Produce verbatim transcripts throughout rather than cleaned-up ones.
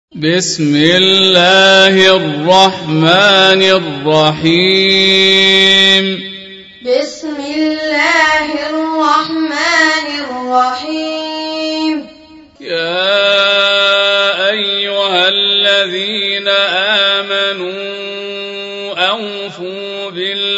بسم الله الرحمن الرحيم بسم الله الرحمن الرحيم يا أيها الذين آمنوا أوفوا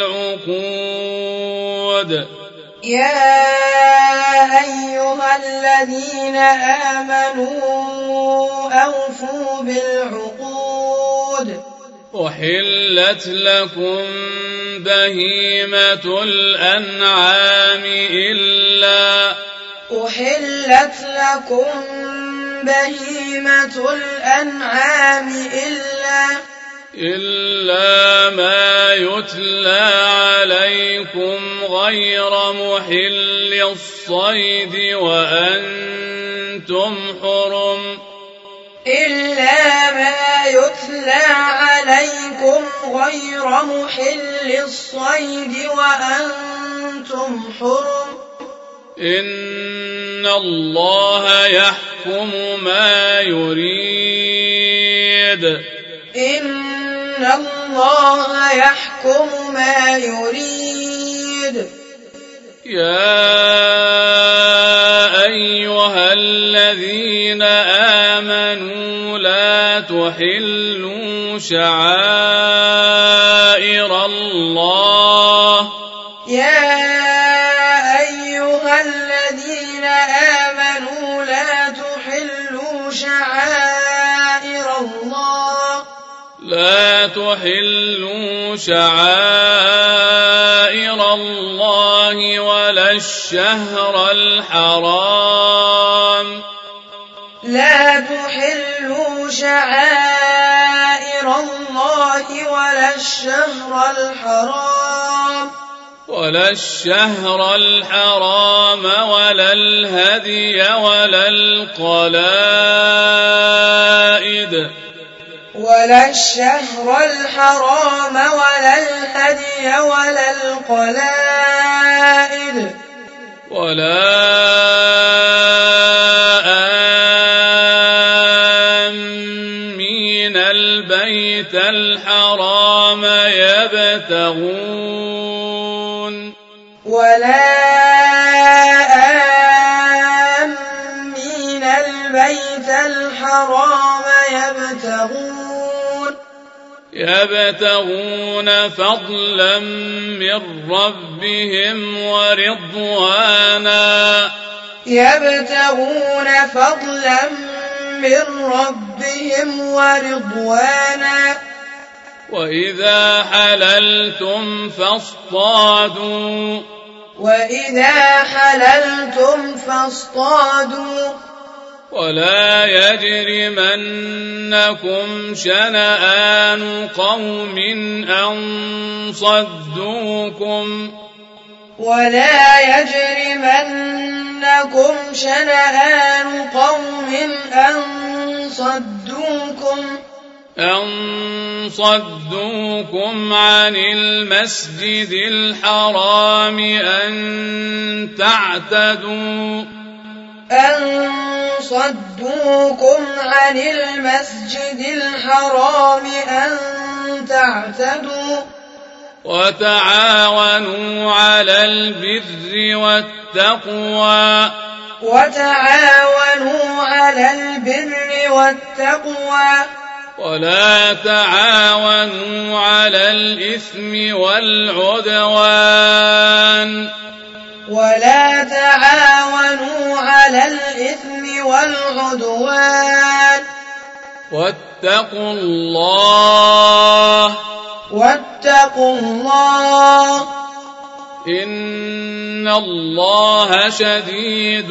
بالعقود يا أيها الذين آمنوا أوفوا بالعقود أحلت لكم بهيمة الأنعام إلا أحلت لكم بهيمة الأنعام إلا إلا ما يتلى عليكم غير محل الصيد وأنتم حرم إلا ما يتلى عليكم غير محل الصيد وأنتم حرم إن الله يحكم ما يريد إن الله يحكم ما يريد يا أيها الذين آمنوا لا تحلوا شعائر الله يا أيها الذين آمنوا لا تحلوا شعائر الله لا تحلوا شعائر الله ولا الشهر الحرام لا تحلوا شعائر الله ولا الشهر الحرام ولا الشهر الحرام ولا الهدي ولا القلائد ولا الشهر الحرام ولا الهدي ولا القلائد ولا آمين البيت الحرام يبتغون ولا آمين البيت الحرام يبتغون يبتغون فضلا من ربهم ورضوانا يبتغون فضلا من ربهم ورضوانا وإذا حللتم فاصطادوا وإذا حللتم فاصطادوا ولا يجرمنكم شنآن قوم أن صدوكم ولا يجرمنكم شنآن قوم أن صدوكم أن صدوكم عن المسجد الحرام أن تعتدوا أن صدوكم عن المسجد الحرام أن تعتدوا وتعاونوا على البر والتقوى وتعاونوا على البر والتقوى ولا تعاونوا على الإثم والعدوان ولا تعاونوا على الإثم والعدوان واتقوا الله واتقوا الله إن الله شديد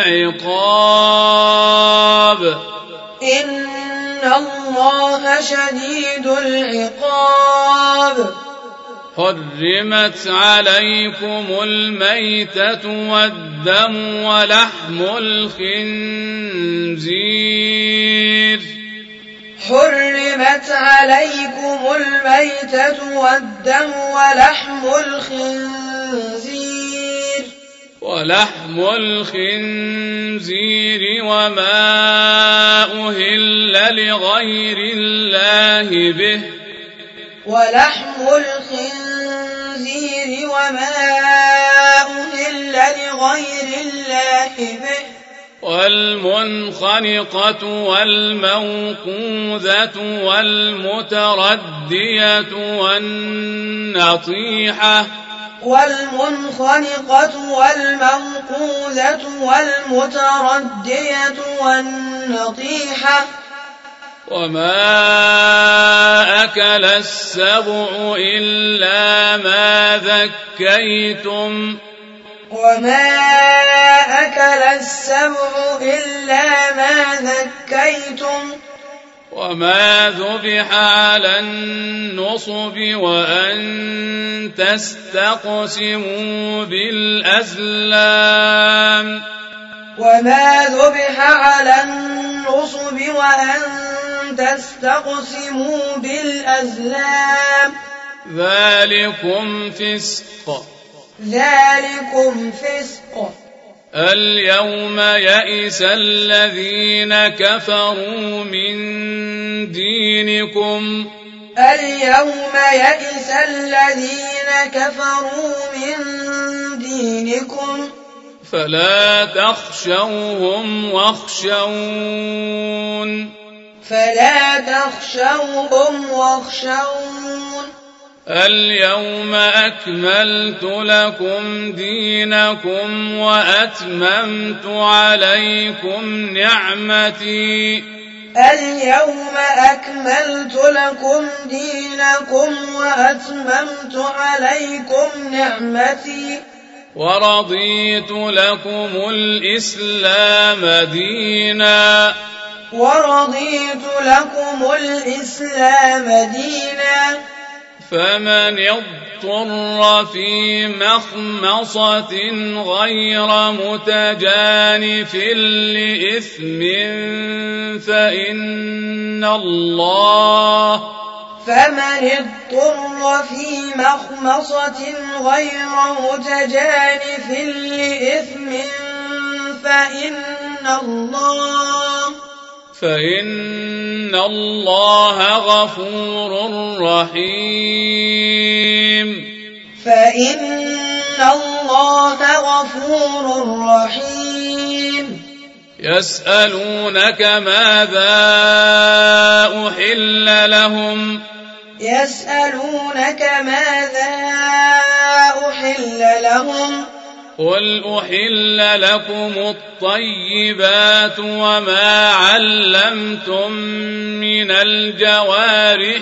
العقاب إن الله شديد العقاب حرمت عليكم الميتة والدم ولحم الخنزير حرمت عليكم الميتة والدم ولحم الخنزير ولحم الخنزير وما أهل لغير الله به ولحم الخنزير وما أهل لغير الله به والمنخنقة والموقوذة والمتردية والنطيحة والمنخنقة والموقوذة والمتردية والنطيحة وما أكل السبع إلا ما ذكيتم وما أكل السبع إلا ما ذكيتم وما ذبح على النصب وأن تستقسموا بالأزلام وما ذبح على النصب وأن تستقسموا بالأزلام ذلكم فسق ذلكم فسق اليوم يئس الذين كفروا من دينكم اليوم يئس الذين كفروا من دينكم فلا تخشوهم واخشون فلا تخشوهم واخشون اليوم أكملت لكم دينكم وأتممت عليكم نعمتي اليوم أكملت لكم دينكم وأتممت عليكم نعمتي ورضيت لكم الإسلام دينا ورضيت لكم الإسلام دينا فمن اضطر في مخمصة غير متجانف لإثم فإن الله فمن اضطر في مخمصة غير متجانف لإثم فإن الله فإن الله غفور رحيم فإن الله غفور رحيم يسألونك ماذا أحل لهم يسألونك ماذا أحل لهم قل أحل لكم الطيبات وما علمتم من الجوارح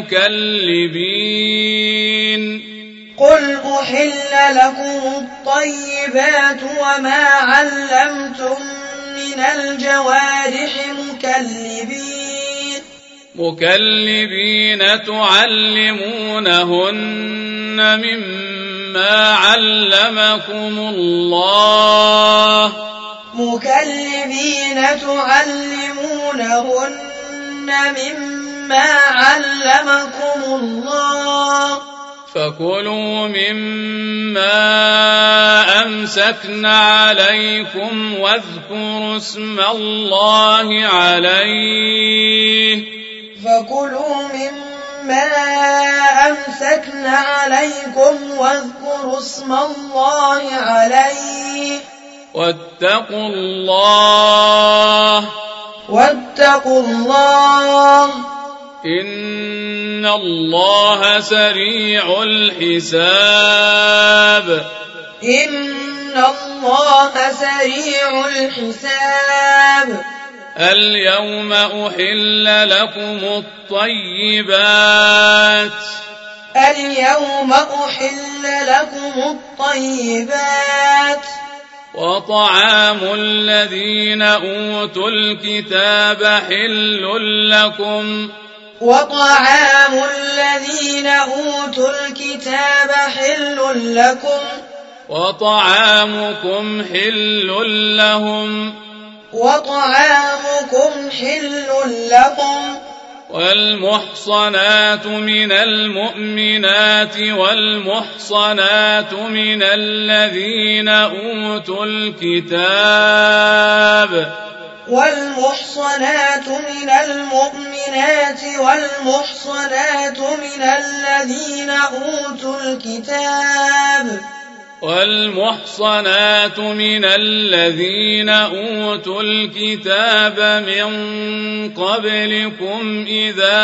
مكلبين قل أحل لكم الطيبات وما علمتم من الجوارح مكلبين مكلبين تعلمونهن مما علمكم الله مكلبين تعلمونهن مما علمكم الله فكلوا مما أمسكن عليكم واذكروا اسم الله عليه فكلوا مما أمسكن عليكم واذكروا اسم الله عليه واتقوا الله واتقوا الله إن الله سريع الحساب إن الله سريع الحساب اليوم أحل لكم الطيبات اليوم أحل لكم الطيبات وطعام الذين أوتوا الكتاب حل لكم وطعام الذين أوتوا الكتاب حل لكم وطعامكم حل لهم وطعامكم حل لكم والمحصنات من المؤمنات والمحصنات من الذين أوتوا الكتاب والمحصنات من المؤمنات والمحصنات من الذين أوتوا الكتاب والمحصنات من الذين أوتوا الكتاب من قبلكم إذا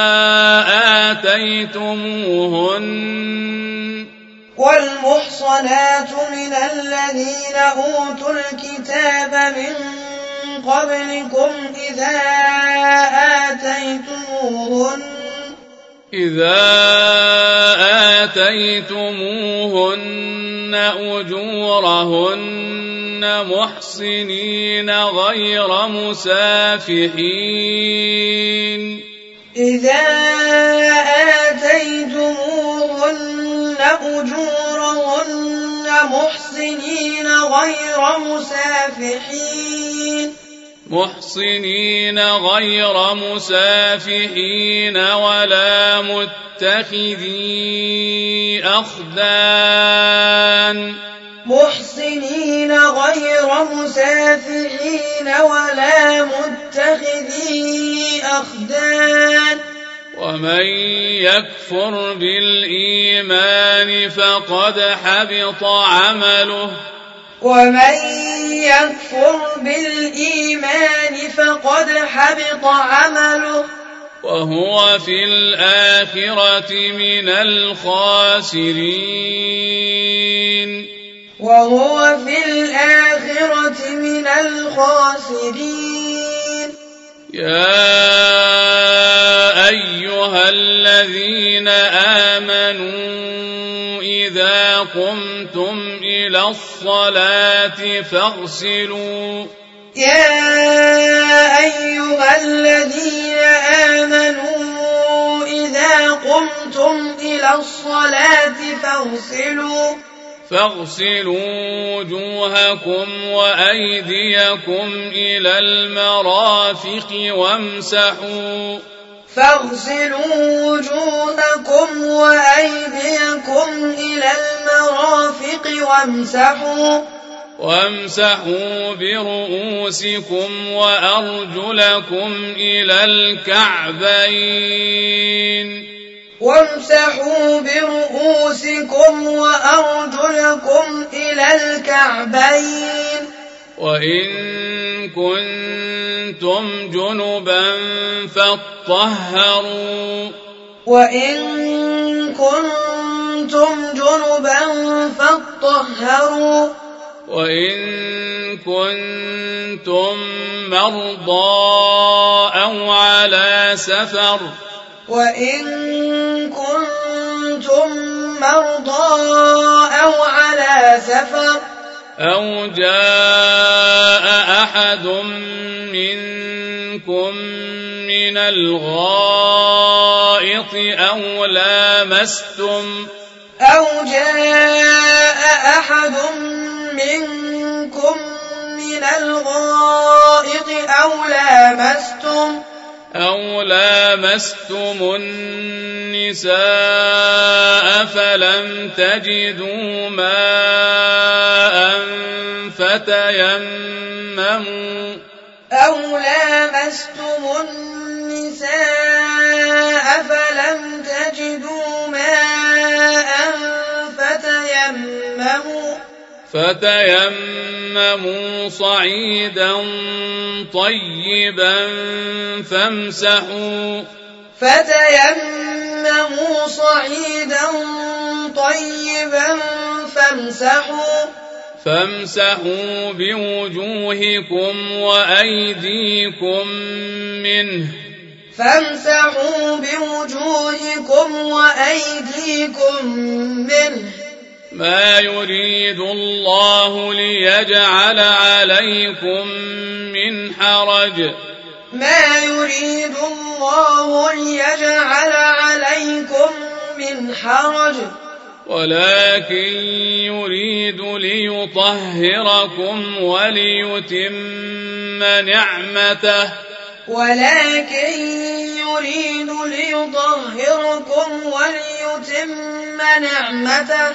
آتيتموهن والمحصنات من الذين أوتوا الكتاب من قبلكم إذا آتيتموهن إذا آتيتموهن أجورهن محصنين غير مسافحين إذا آتيتموهن أجورهن محصنين غير مسافحين محصنين غير مسافحين ولا متخذي أخدان محصنين غير مسافحين ولا متخذي أخدان ومن يكفر بالإيمان فقد حبط عمله ومن يكفر بالإيمان فقد حبط عمله وهو في الآخرة من الخاسرين وهو في الآخرة من الخاسرين يا أيها الذين آمنوا إذا قمتم إلى الصلاة فاغسلوا يا أيها الذين آمنوا إذا قمتم إلى الصلاة فاغسلوا فاغسلوا وجوهكم وأيديكم إلى المرافق وامسحوا فاغسلوا وجوهكم وأيديكم إلى المرافق وامسحوا وامسحوا برؤوسكم وأرجلكم إلى الكعبين وامسحوا برؤوسكم وأرجلكم إلى الكعبين وإن كنتم جنبا فاطهروا وإن كنتم جنبا فاطهروا وإن كنتم مرضى أو على سفر وإن كنتم مرضى أو على سفر أو جاء أحد منكم من الغائط أو لامستم أو جاء أحد منكم من الغائط أو لامستم أو لامستم النساء فلم تجدوا ماء فتيمموا أو لامستم النساء فلم تجدوا ماء فتيمموا فتيمموا صعيدا طيبا فامسحوا فتيمموا صعيدا طيبا فامسحوا فامسحوا بوجوهكم وأيديكم منه فامسحوا بوجوهكم وأيديكم منه ما يريد الله ليجعل عليكم من حرج ما يريد الله ليجعل عليكم من حرج ولكن يريد ليطهركم وليتم نعمته ولكن يريد ربكم وليتم نعمته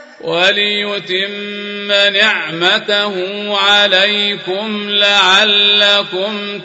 وليتم نعمته عليكم لعلكم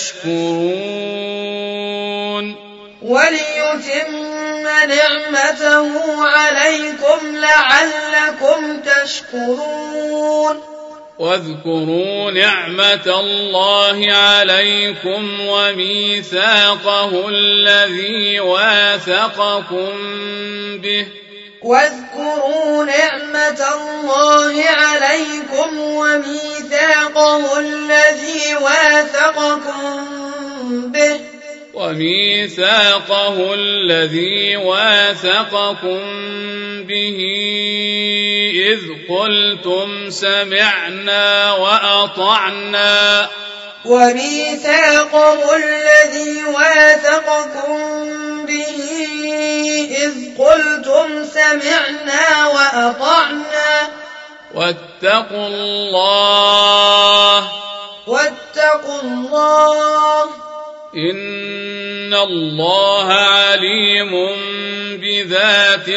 تشكرون وليتم نعمته عليكم لعلكم تشكرون واذكروا نعمة الله عليكم وميثاقه الذي واثقكم به واذكروا نعمة الله عليكم وميثاقه الذي واثقكم به وميثاقه الذي واثقكم به إذ قلتم سمعنا وأطعنا وميثاقه الذي واثقكم به إذ قلتم سمعنا وأطعنا واتقوا الله واتقوا الله إن الله عليم بذات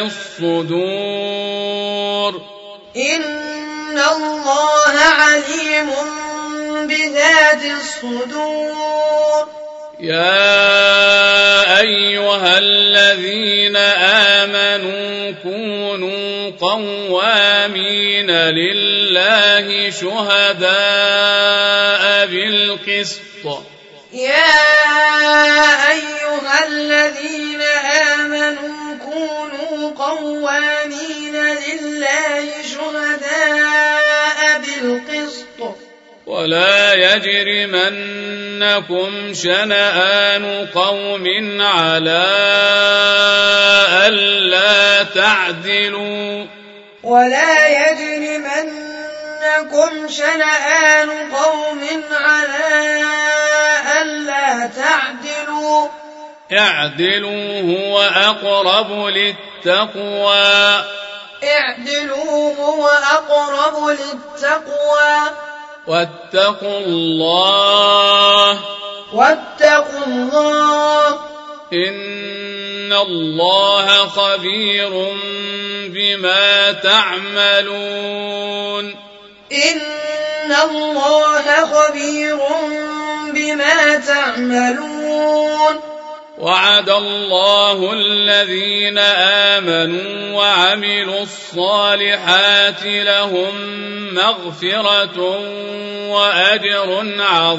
الصدور إن الله عليم بذات الصدور يا أيها الذين آمنوا كونوا قوامين لله شهداء بالقسط يا أيها الذين آمنوا كونوا قوامين لله شهداء بالقسط ولا يجرمنكم شنآن قوم على ألا تعدلوا ولا يجرمنكم شنآن قوم على ألا تعدلوا اعدلوا هو أقرب للتقوى اعدلوا هو أقرب للتقوى واتقوا الله واتقوا الله إن الله خبير بما تعملون إن الله خبير بما تعملون وعد الله الذين آمنوا وعملوا الصالحات لهم مغفرة وأجر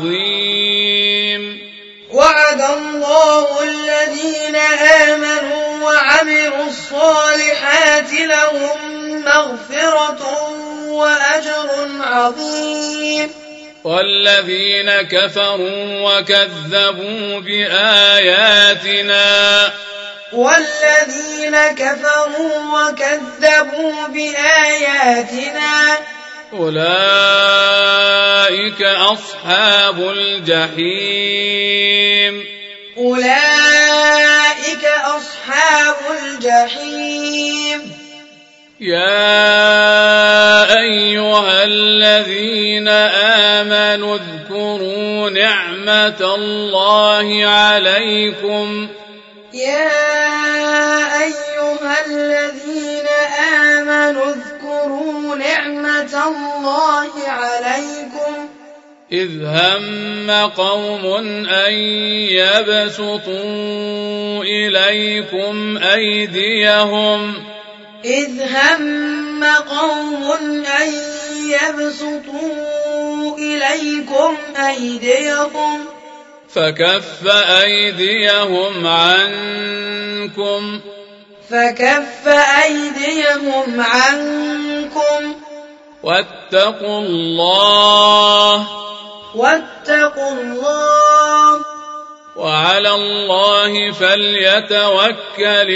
عظيم وعد الله الذين آمنوا وعملوا الصالحات لهم مغفرة وأجر عظيم والذين كفروا وكذبوا بآياتنا والذين كفروا وكذبوا بآياتنا أولئك أصحاب الجحيم أولئك أصحاب الجحيم يا أيها الذين آمنوا اذكروا نعمة الله عليكم يا أيها الذين آمنوا اذكروا نعمة الله عليكم إذ هم قوم أن يبسطوا إليكم أيديهم إذ هم قوم أن يبسطوا إليكم أيديهم فكف أيديهم عنكم فكف أيديهم عنكم واتقوا الله واتقوا الله وعلى الله فليتوكل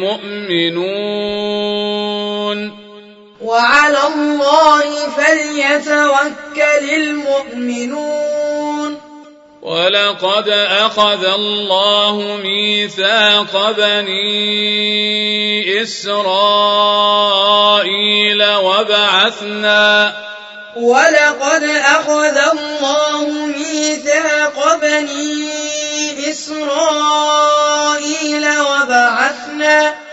المؤمنون وعلى الله فليتوكل المؤمنون ولقد أخذ الله ميثاق بني إسرائيل وبعثنا ولقد أخذ الله ميثاق بني إسرائيل وبعثنا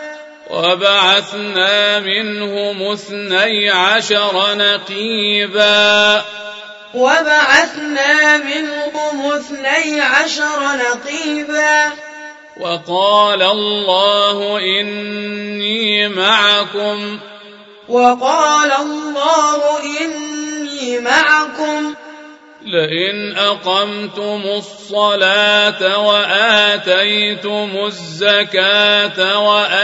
وبعثنا منهم اثني عشر نقيبا وبعثنا منهم اثني عشر نقيبا وقال الله إني معكم وقال الله إني معكم لئن أقمتم الصلاة وآتيتم الزكاة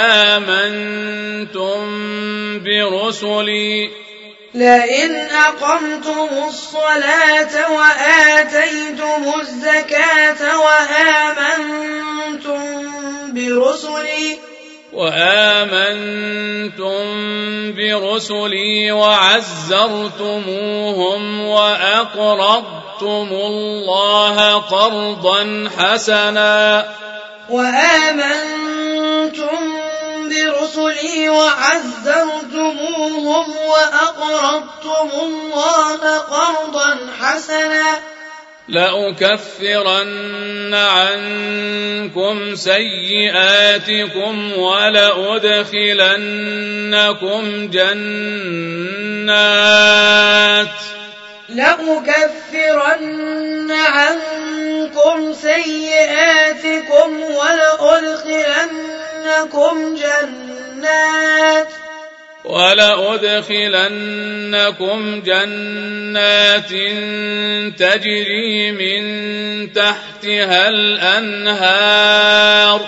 وآمنتم برسلي لئن أقمتم الصلاة وآتيتم الزكاة وآمنتم برسلي وآمنتم برسلي وعزرتموهم وأقرضتم الله قرضا حسنا وآمنتم برسلي وعزرتموهم وأقرضتم الله قرضا حسنا لأكفرن عنكم سيئاتكم ولأدخلنكم جنات لأكفرن عنكم سيئاتكم ولأدخلنكم جنات ولأدخلنكم جنات تجري من تحتها الأنهار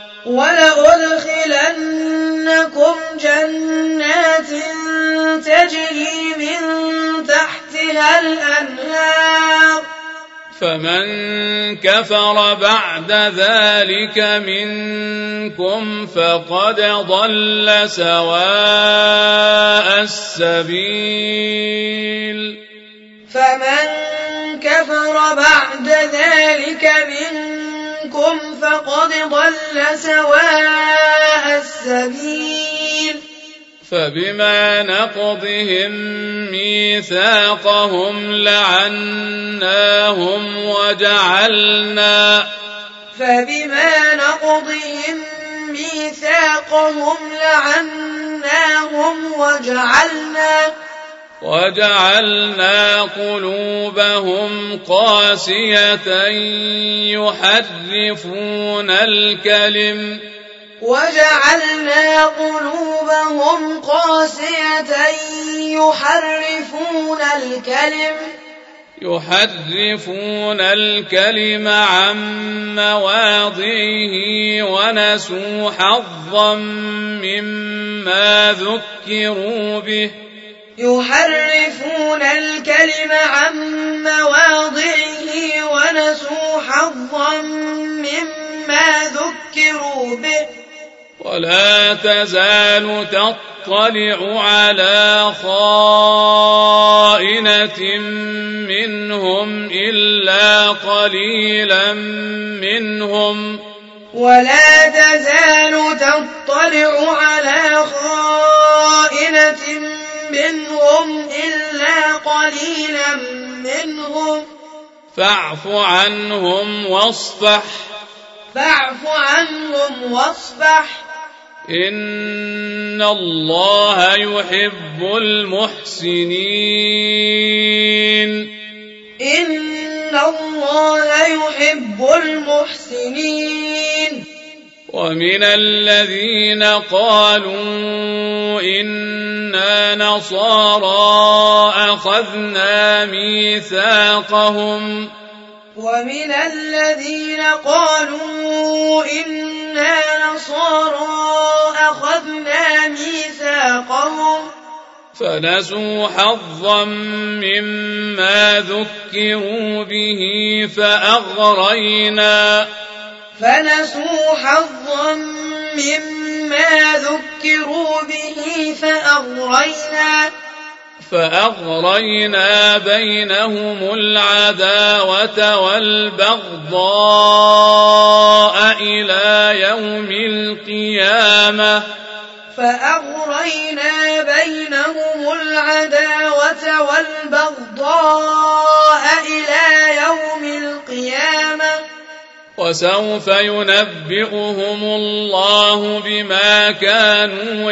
ولأدخلنكم جنات تجري من تحتها الأنهار فمن كفر بعد ذلك منكم فقد ضل سواء السبيل فمن كفر بعد ذلك منكم فقد ضل سواء السبيل فبما نقضهم ميثاقهم لعناهم وجعلنا فبما نقضهم ميثاقهم لعناهم وجعلنا وجعلنا قلوبهم قاسية يحرفون الكلم وجعلنا قلوبهم قاسية يحرفون الكلم يحرفون الكلم عن مواضعه ونسوا حظا مما ذكروا به يحرفون الكلم عن مواضعه ونسوا حظا مما ذكروا به ولا تزال تطلع على خائنة منهم إلا قليلا منهم ولا تزال تطلع على خائنة منهم إلا قليلا منهم فاعف عنهم واصفح فاعف عنهم واصفح إن الله يحب المحسنين إن الله يحب المحسنين ومن الذين قالوا إنا نصارى أخذنا ميثاقهم ومن الذين قالوا إنا نصارى أخذنا ميثاقهم فنسوا حظا مما ذكروا به فأغرينا فنسوا حظا مما ذكروا به فأغرينا فأغرينا بينهم العداوة والبغضاء إلى يوم القيامة فأغرينا بينهم العداوة والبغضاء إلى يوم القيامة وسوف ينبئهم الله بما كانوا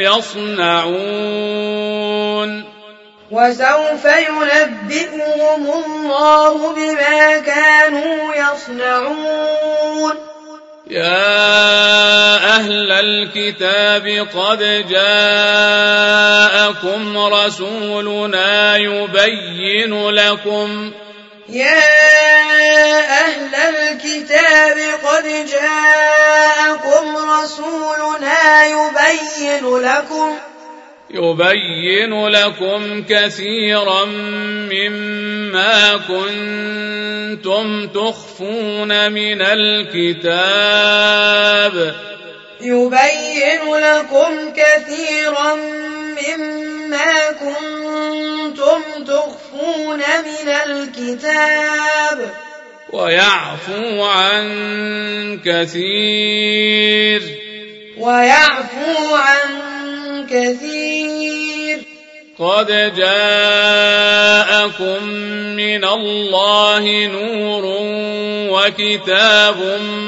يصنعون وسوف ينبئهم الله بما كانوا يصنعون يا أهل الكتاب قد جاءكم رسولنا يبين لكم يا أهل الكتاب قد جاءكم رسولنا يبين لكم يبين لكم كثيرا مما كنتم تخفون من الكتاب يبين لكم كثيرا مما كنتم تخفون من الكتاب ويعفو عن كثير ويعفو عن كثير قد جاءكم من الله نور وكتاب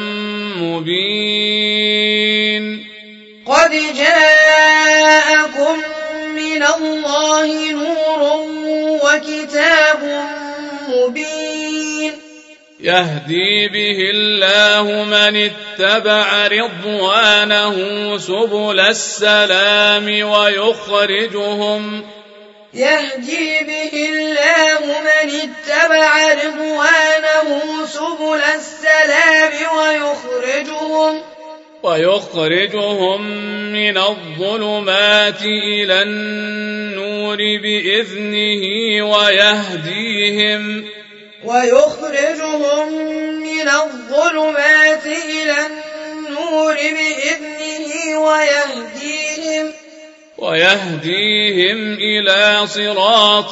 مبين قد جاءكم من الله نور وكتاب مبين يهدي به الله من اتبع رضوانه سبل السلام ويخرجهم يهدي به الله من اتبع رضوانه سبل السلام ويخرجهم ويخرجهم من الظلمات إلى النور بإذنه ويهديهم ويخرجهم من الظلمات إلى النور بإذنه ويهديهم ويهديهم إلى صراط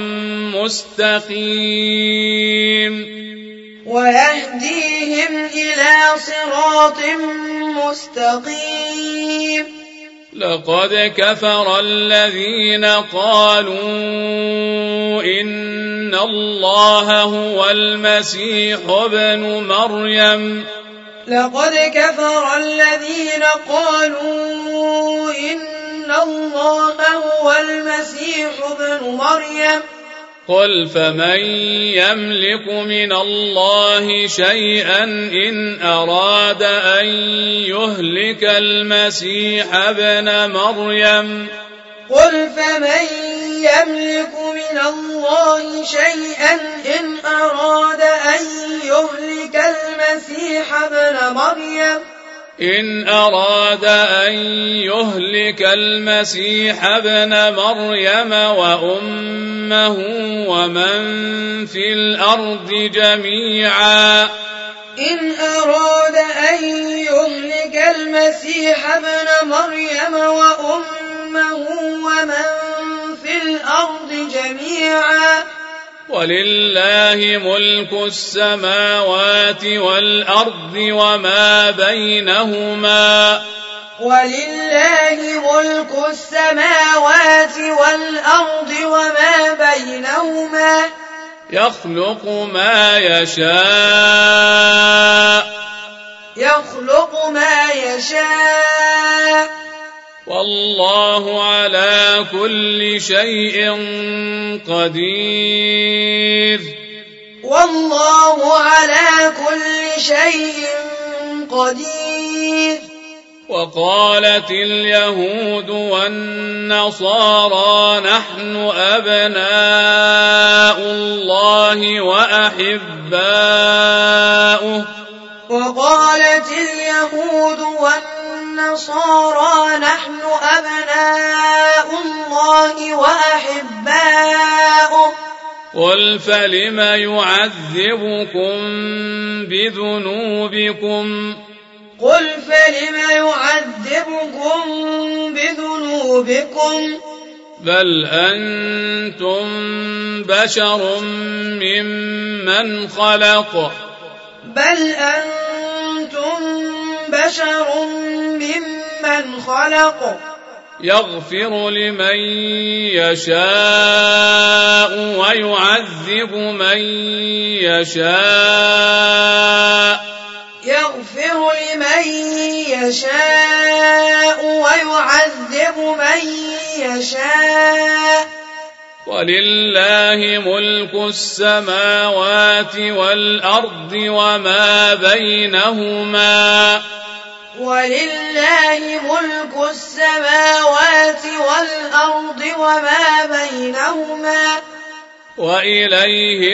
مستقيم ويهديهم إلى صراط مستقيم لقد كفر الذين قالوا إن الله هو المسيح ابن مريم لقد كفر الذين قالوا إن الله هو المسيح ابن مريم قل فمن يملك من الله شيئا إن أراد أن يهلك المسيح ابن مريم قل فمن يملك من الله شيئا إن أراد أن يهلك المسيح ابن مريم إن أراد أن يهلك المسيح ابن مريم وأمه ومن في الأرض جميعا إن أراد أن يهلك المسيح ابن مريم وأمه ومن في الأرض جميعا ولله ملك السماوات والأرض وما بينهما ولله ملك السماوات والأرض وما بينهما يخلق ما يشاء يخلق ما يشاء والله على كل شيء قدير والله على كل شيء قدير وقالت اليهود والنصارى نحن أبناء الله وأحباؤه وقالت اليهود والنصارى نحن أبناء الله وأحباؤه قل فلم يعذبكم بذنوبكم قل فلم يعذبكم بذنوبكم بل أنتم بشر ممن خلق بل أنتم بشر ممن خلق يغفر لمن يشاء ويعذب من يشاء يغفر لمن يشاء ويعذب من يشاء ولله ملك السماوات والأرض وما بينهما ولله ملك السماوات والأرض وما بينهما وإليه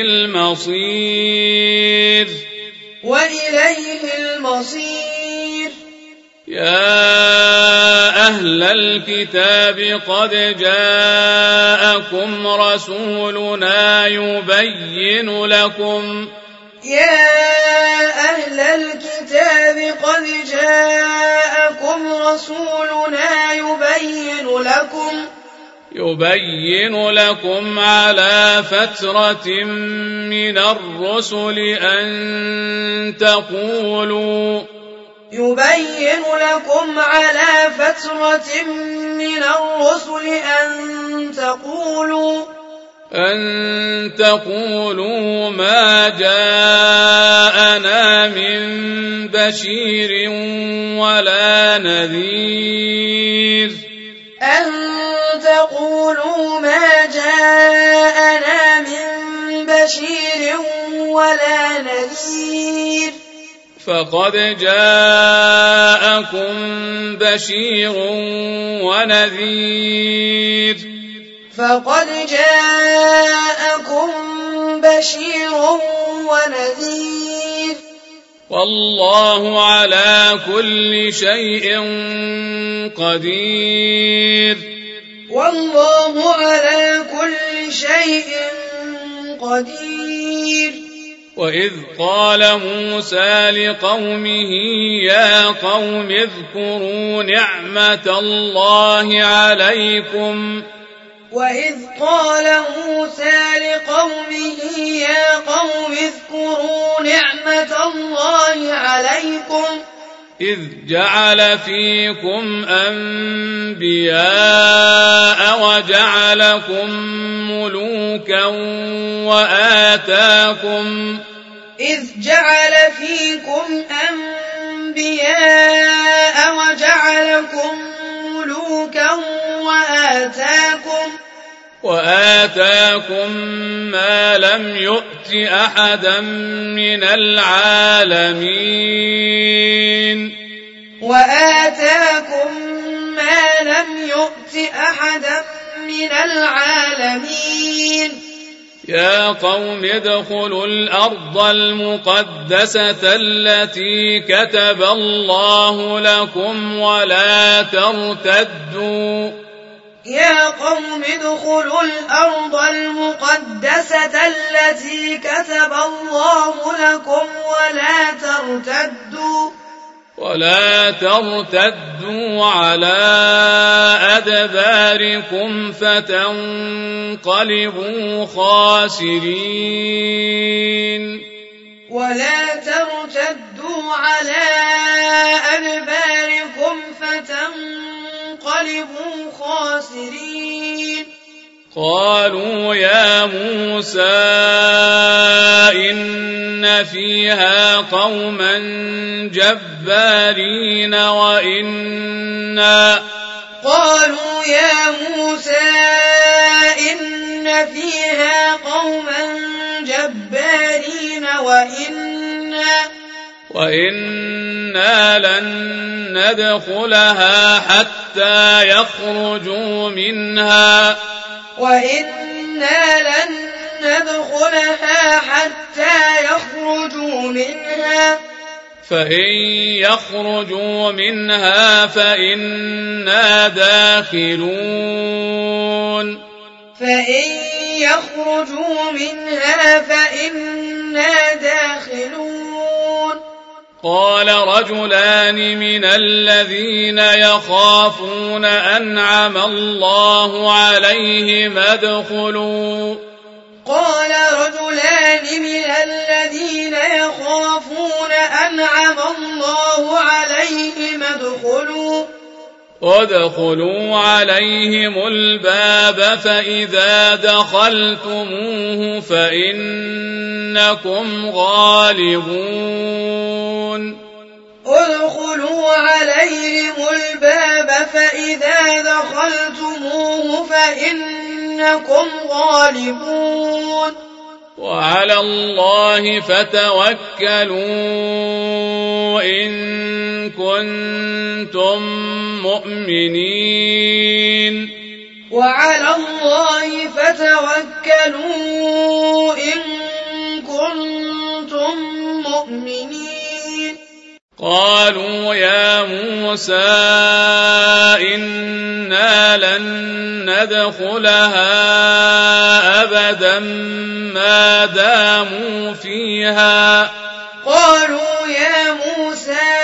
المصير وإليه المصير يا أهل الكتاب قد جاءكم رسولنا يبين لكم يا أهل الكتاب قد جاءكم رسولنا يبين لكم يبين لكم على فترة من الرسل أن تقولوا يبين لكم على فترة من الرسل أن تقولوا أن تقولوا ما جاءنا من بشير ولا نذير أن تقولوا ما جاءنا من بشير ولا نذير فقد جاءكم بشير ونذير فقد جاءكم بشير ونذير والله على كل شيء قدير والله على كل شيء قدير وإذ قال موسى لقومه يا قوم اذكروا نعمة الله عليكم وإذ قال موسى لقومه يا قوم اذكروا نعمة الله عليكم إذ جعل فيكم أنبياء وجعلكم ملوكا وآتاكم إذ جعل فيكم أنبياء وجعلكم ملوكا وآتاكم وآتاكم ما لم يؤت أحدا من العالمين وآتاكم ما لم يؤت أحدا من العالمين يا قوم ادخلوا الأرض المقدسة التي كتب الله لكم ولا ترتدوا يا قوم ادخلوا الأرض المقدسة التي كتب الله لكم ولا ترتدوا ولا ترتدوا على أدباركم فتنقلبوا خاسرين ولا ترتدوا على أدباركم فتنقلبوا خاسرين قالوا يا موسى إن فيها قوما جبارين وإنا قالوا يا موسى إن فيها قوما جبارين وإنا وإنا لن ندخلها حتى يخرجوا منها وإنا لن ندخلها حتى يخرجوا منها فإن يخرجوا منها فإنا داخلون فإن يخرجوا منها فإنا داخلون قال رجلان من الذين يخافون أنعم الله عليهم ادخلوا قال رجلان من الذين يخافون أنعم الله عليهم ادخلوا ادخلوا عليهم الباب فإذا دخلتموه فإنكم غالبون ادخلوا عليهم الباب فإذا دخلتموه فإنكم غالبون وعلى الله فتوكلوا إن كنتم مؤمنين وعلى الله فتوكلوا إن كنتم مؤمنين قالوا يا موسى إنا لن ندخلها أبدا ما داموا فيها قالوا يا موسى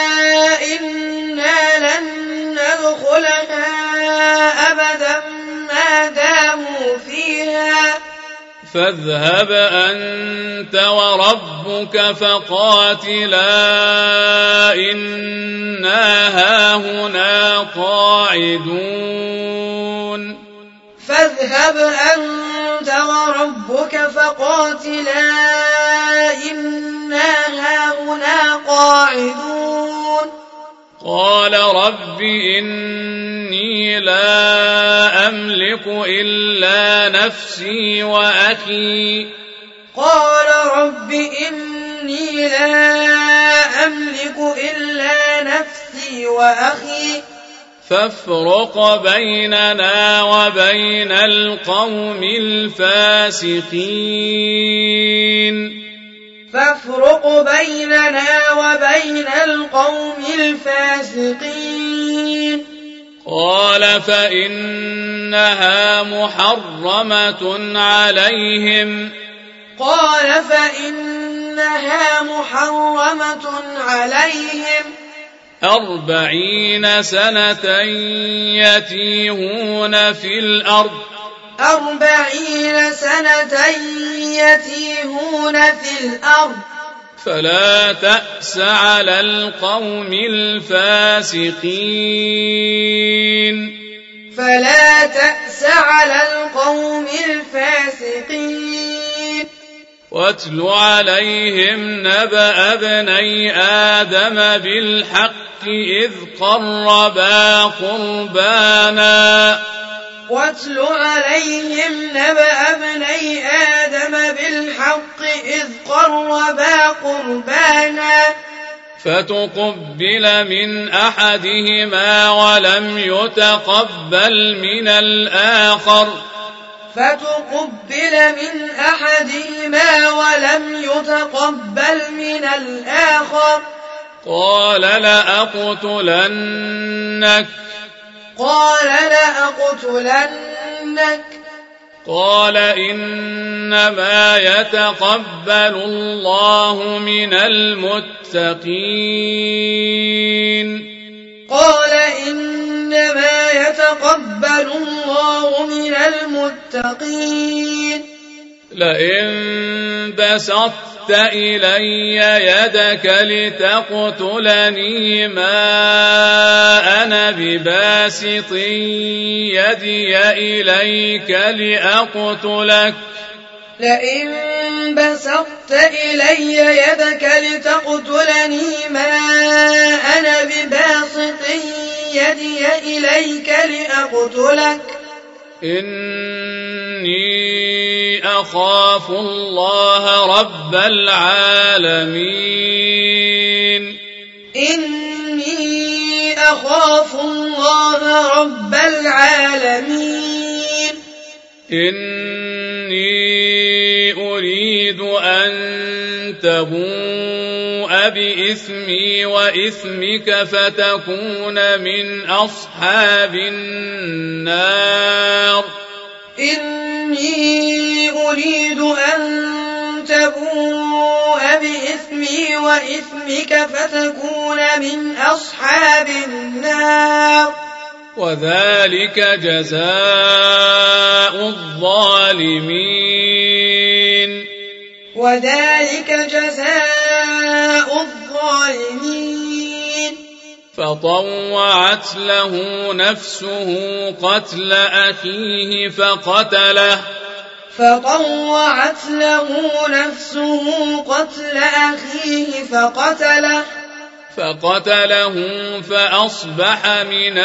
إنا لن ندخلها أبدا ما داموا فيها فاذهب أنت وربك فقاتلا إنا هاهنا قاعدون فاذهب أنت وربك فقاتلا إنا هاهنا قاعدون قال رب إني لا أملك إلا نفسي وأخي قال رب إني لا أملك إلا نفسي وأخي فافرق بيننا وبين القوم الفاسقين فافرق بيننا وبين القوم الفاسقين قال فإنها محرمة عليهم قال فإنها محرمة عليهم أربعين سنة يتيهون في الأرض أربعين سنة يتيهون في الأرض فلا تأس على القوم الفاسقين فلا تأس على القوم الفاسقين واتل عليهم نبأ ابني آدم بالحق إذ قربا قربانا واتل عليهم نبأ ابني آدم بالحق إذ قربا قربانا فتقبل من أحدهما ولم يتقبل من الآخر فتقبل من أحدهما ولم يتقبل من الآخر قال لأقتلنك قال لأقتلنك قال إنما يتقبل الله من المتقين قال إنما يتقبل الله من المتقين لئن بسطت إلي يدك لتقتلني ما أنا بباسط يدي إليك لأقتلك لئن بسطت إلي يدك لتقتلني ما أنا بباسط يدي إليك لأقتلك إني أخاف الله رب العالمين إني أخاف الله رب العالمين إني أريد أن تبوء بإثمي وإثمك فتكون من أصحاب النار إني أريد أن تبوء بإثمي وإثمك فتكون من أصحاب النار وذلك جزاء الظالمين وذلك جزاء الظالمين فطوعت له نفسه قتل أخيه فقتله فطوعت له نفسه قتل أخيه فقتله فقتله فأصبح من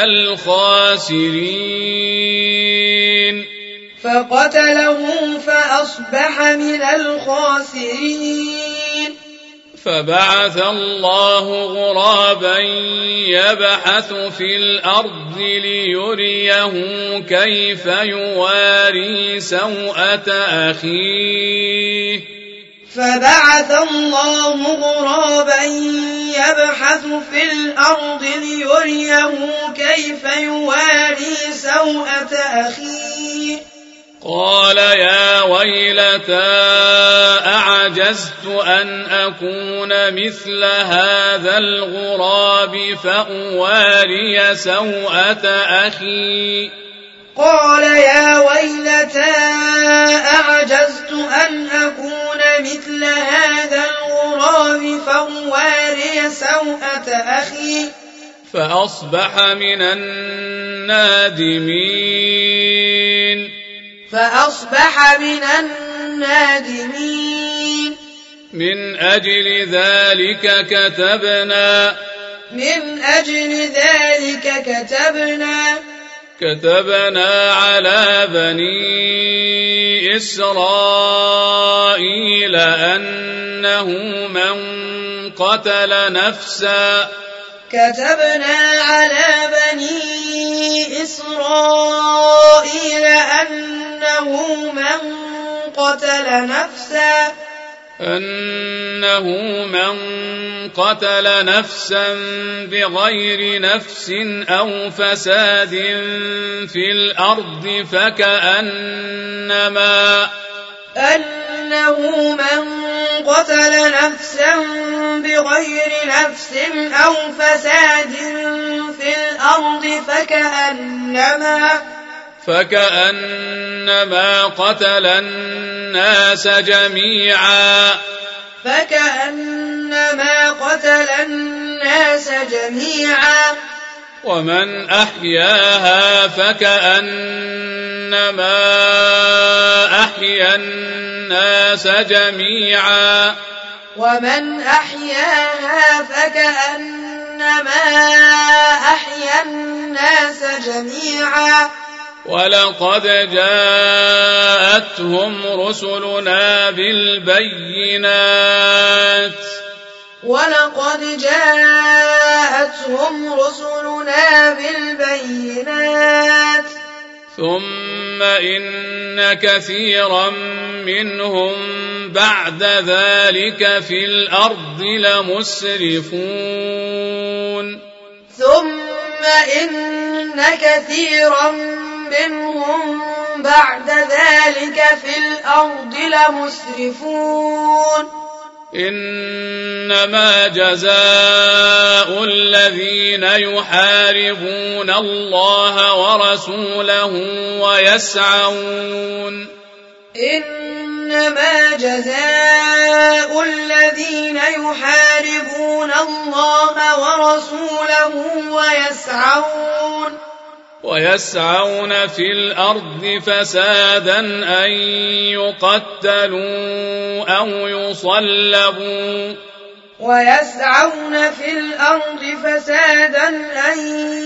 الخاسرين فقتله فأصبح من الخاسرين فبعث الله غرابا يبحث في الأرض ليريه كيف يواري سوءة أخيه فبعث الله غرابا يبحث في الأرض ليريه كيف يواري سوءة أخيه قال يا ويلتى أعجزت أن أكون مثل هذا الغراب فأواري سوءة أخي قال يا ويلتى أعجزت أن أكون مثل هذا الغراب فأواري سوءة أخي فأصبح من النادمين فأصبح من النادمين من أجل ذلك كتبنا من أجل ذلك كتبنا كتبنا على بني إسرائيل أنه من قتل نفسا كتبنا على بني إسرائيل أنه من قتل نفسا أنه من قتل نفسا بغير نفس أو فساد في الأرض فكأنما أنه من قتل نفسا بغير نفس أو فساد في الأرض فكأنما فكأنما قتل الناس جميعا فكأنما قتل الناس جميعا ومن أحياها فكأنما أحيا الناس جميعا ومن أحياها فكأنما أحيا الناس جميعا ولقد جاءتهم رسلنا بالبينات ولقد جاءتهم رسلنا بالبينات ثم إن كثيرا منهم بعد ذلك في الأرض لمسرفون ثم إن كثيرا منهم بعد ذلك في الأرض لمسرفون إنما جزاء الذين يحاربون الله ورسوله ويسعون إنما جزاء الذين يحاربون الله ورسوله ويسعون ويسعون في الأرض فسادا أن يقتلوا أو يصلبوا ويسعون في الأرض فسادا أن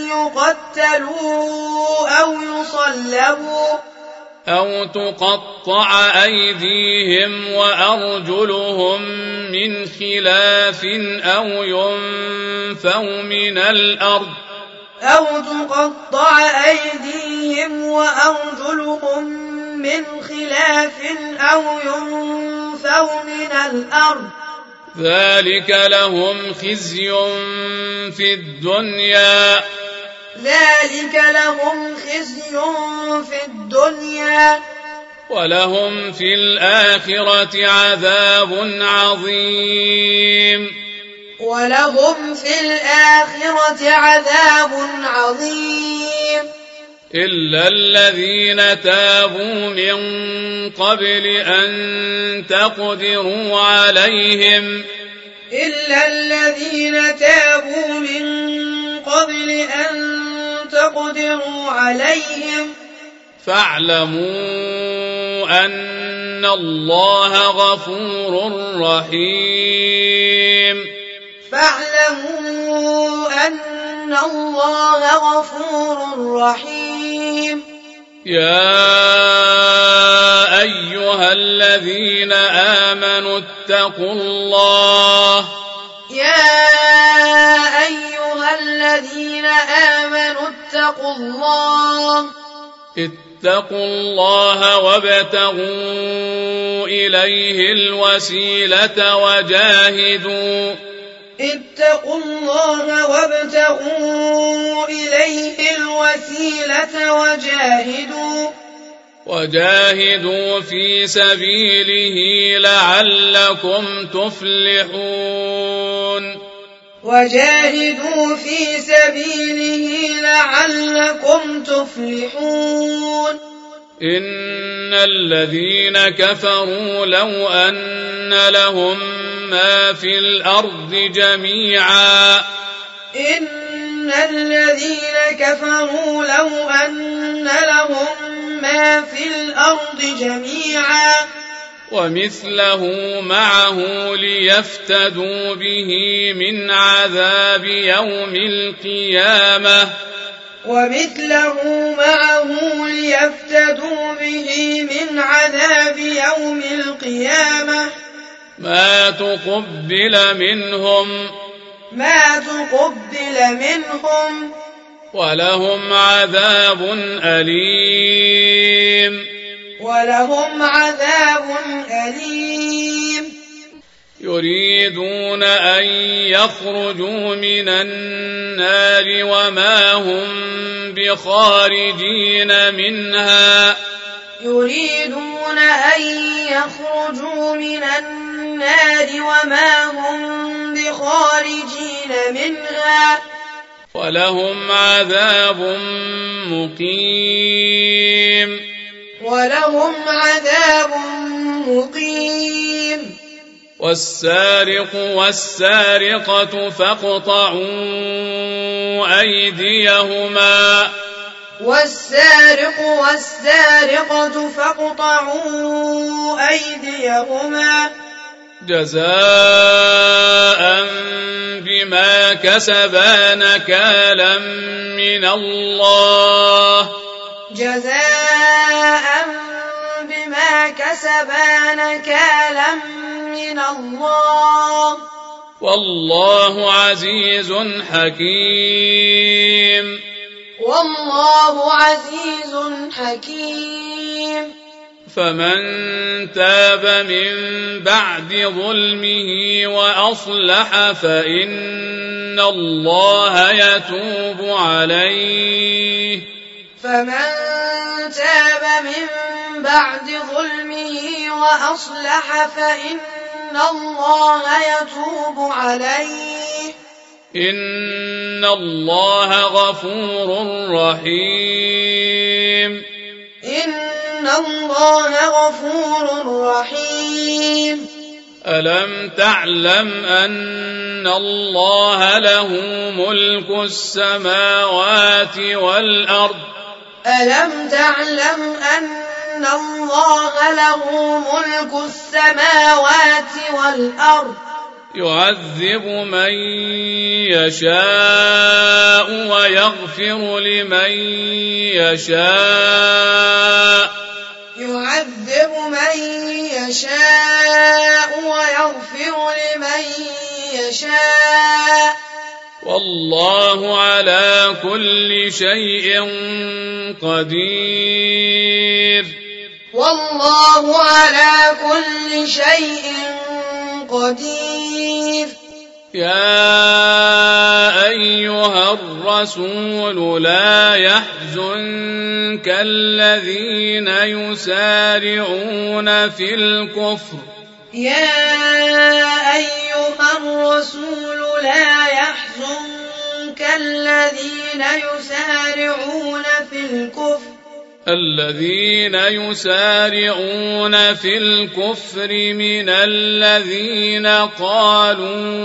يقتلوا أو يصلبوا أو تقطع أيديهم وأرجلهم من خلاف أو ينفوا من الأرض أو تقطع أيديهم وأرجلهم من خلاف أو ينفوا من الأرض ذلك لهم خزي في الدنيا ذلك لهم خزي في الدنيا ولهم في الآخرة عذاب عظيم ولهم في الآخرة عذاب عظيم إلا الذين تابوا من قبل أن تقدروا عليهم إلا الذين تابوا من قبل أن تقدروا عليهم فاعلموا أن الله غفور رحيم فاعلموا واعلموا أن الله غفور رحيم. يا أيها الذين آمنوا اتقوا الله يا أيها الذين آمنوا اتقوا الله اتقوا الله وابتغوا إليه الوسيلة وجاهدوا اتقوا الله وابتغوا إليه الوسيلة وجاهدوا وجاهدوا في سبيله لعلكم تفلحون وجاهدوا في سبيله لعلكم تفلحون. إن الذين كفروا لو أن لهم ما في الأرض جميعا إن الذين كفروا لو أن لهم ما في الأرض جميعا ومثله معه ليفتدوا به من عذاب يوم القيامة ومثله معه ليفتدوا به من عذاب يوم القيامة ما تقبل منهم ما تقبل منهم ولهم عذاب أليم ولهم عذاب أليم. يريدون أن يخرجوا من النار وما هم بخارجين منها يريدون أن يخرجوا من النار وما هم بخارجين منها ولهم عذاب مقيم ولهم عذاب مقيم. والسارق والسارقة فاقطعوا أيديهما والسارق والسارقة فاقطعوا أيديهما جزاء بما كسبا نكالا من الله جزاء بما كسبا نكالا من الله والله عزيز حكيم والله عزيز حكيم. فمن تاب من بعد ظلمه وأصلح فإن الله يتوب عليه فمن تاب من بعد ظلمه وأصلح فإن الله يتوب عليه إن الله غفور رحيم إن الله غفور رحيم. ألم تعلم أن الله له ملك السماوات والأرض ألم تعلم أن الله له ملك السماوات والأرض يعذب من يشاء ويغفر لمن يشاء يعذب من يشاء ويغفر لمن يشاء والله على كل شيء قدير والله على كل شيء قدير. يا أيها الرسول لا يحزنك الذين يسارعون في الكفر يا أيها الرسول لا يحزنك الذين يسارعون في الكفر الذين يسارعون في الكفر من الذين قالوا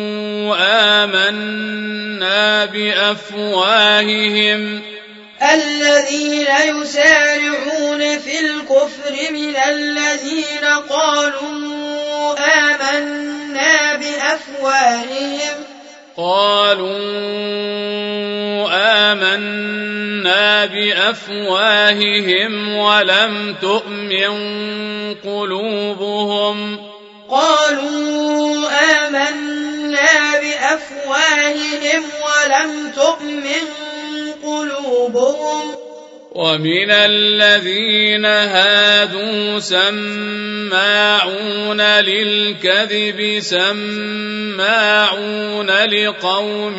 آمنا بأفواههم الذين يسارعون في الكفر من الذين قالوا آمنا بأفواههم قالوا آمنا بأفواههم ولم تؤمن قلوبهم قالوا آمنا بأفواههم ولم تؤمن قلوبهم ومن الذين هادوا سماعون للكذب سماعون لقوم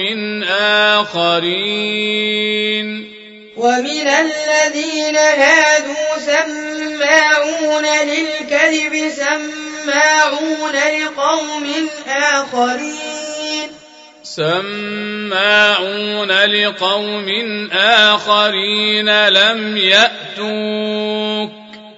آخرين ومن الذين هادوا سماعون للكذب سماعون لقوم آخرين سماعون لقوم آخرين لم يأتوك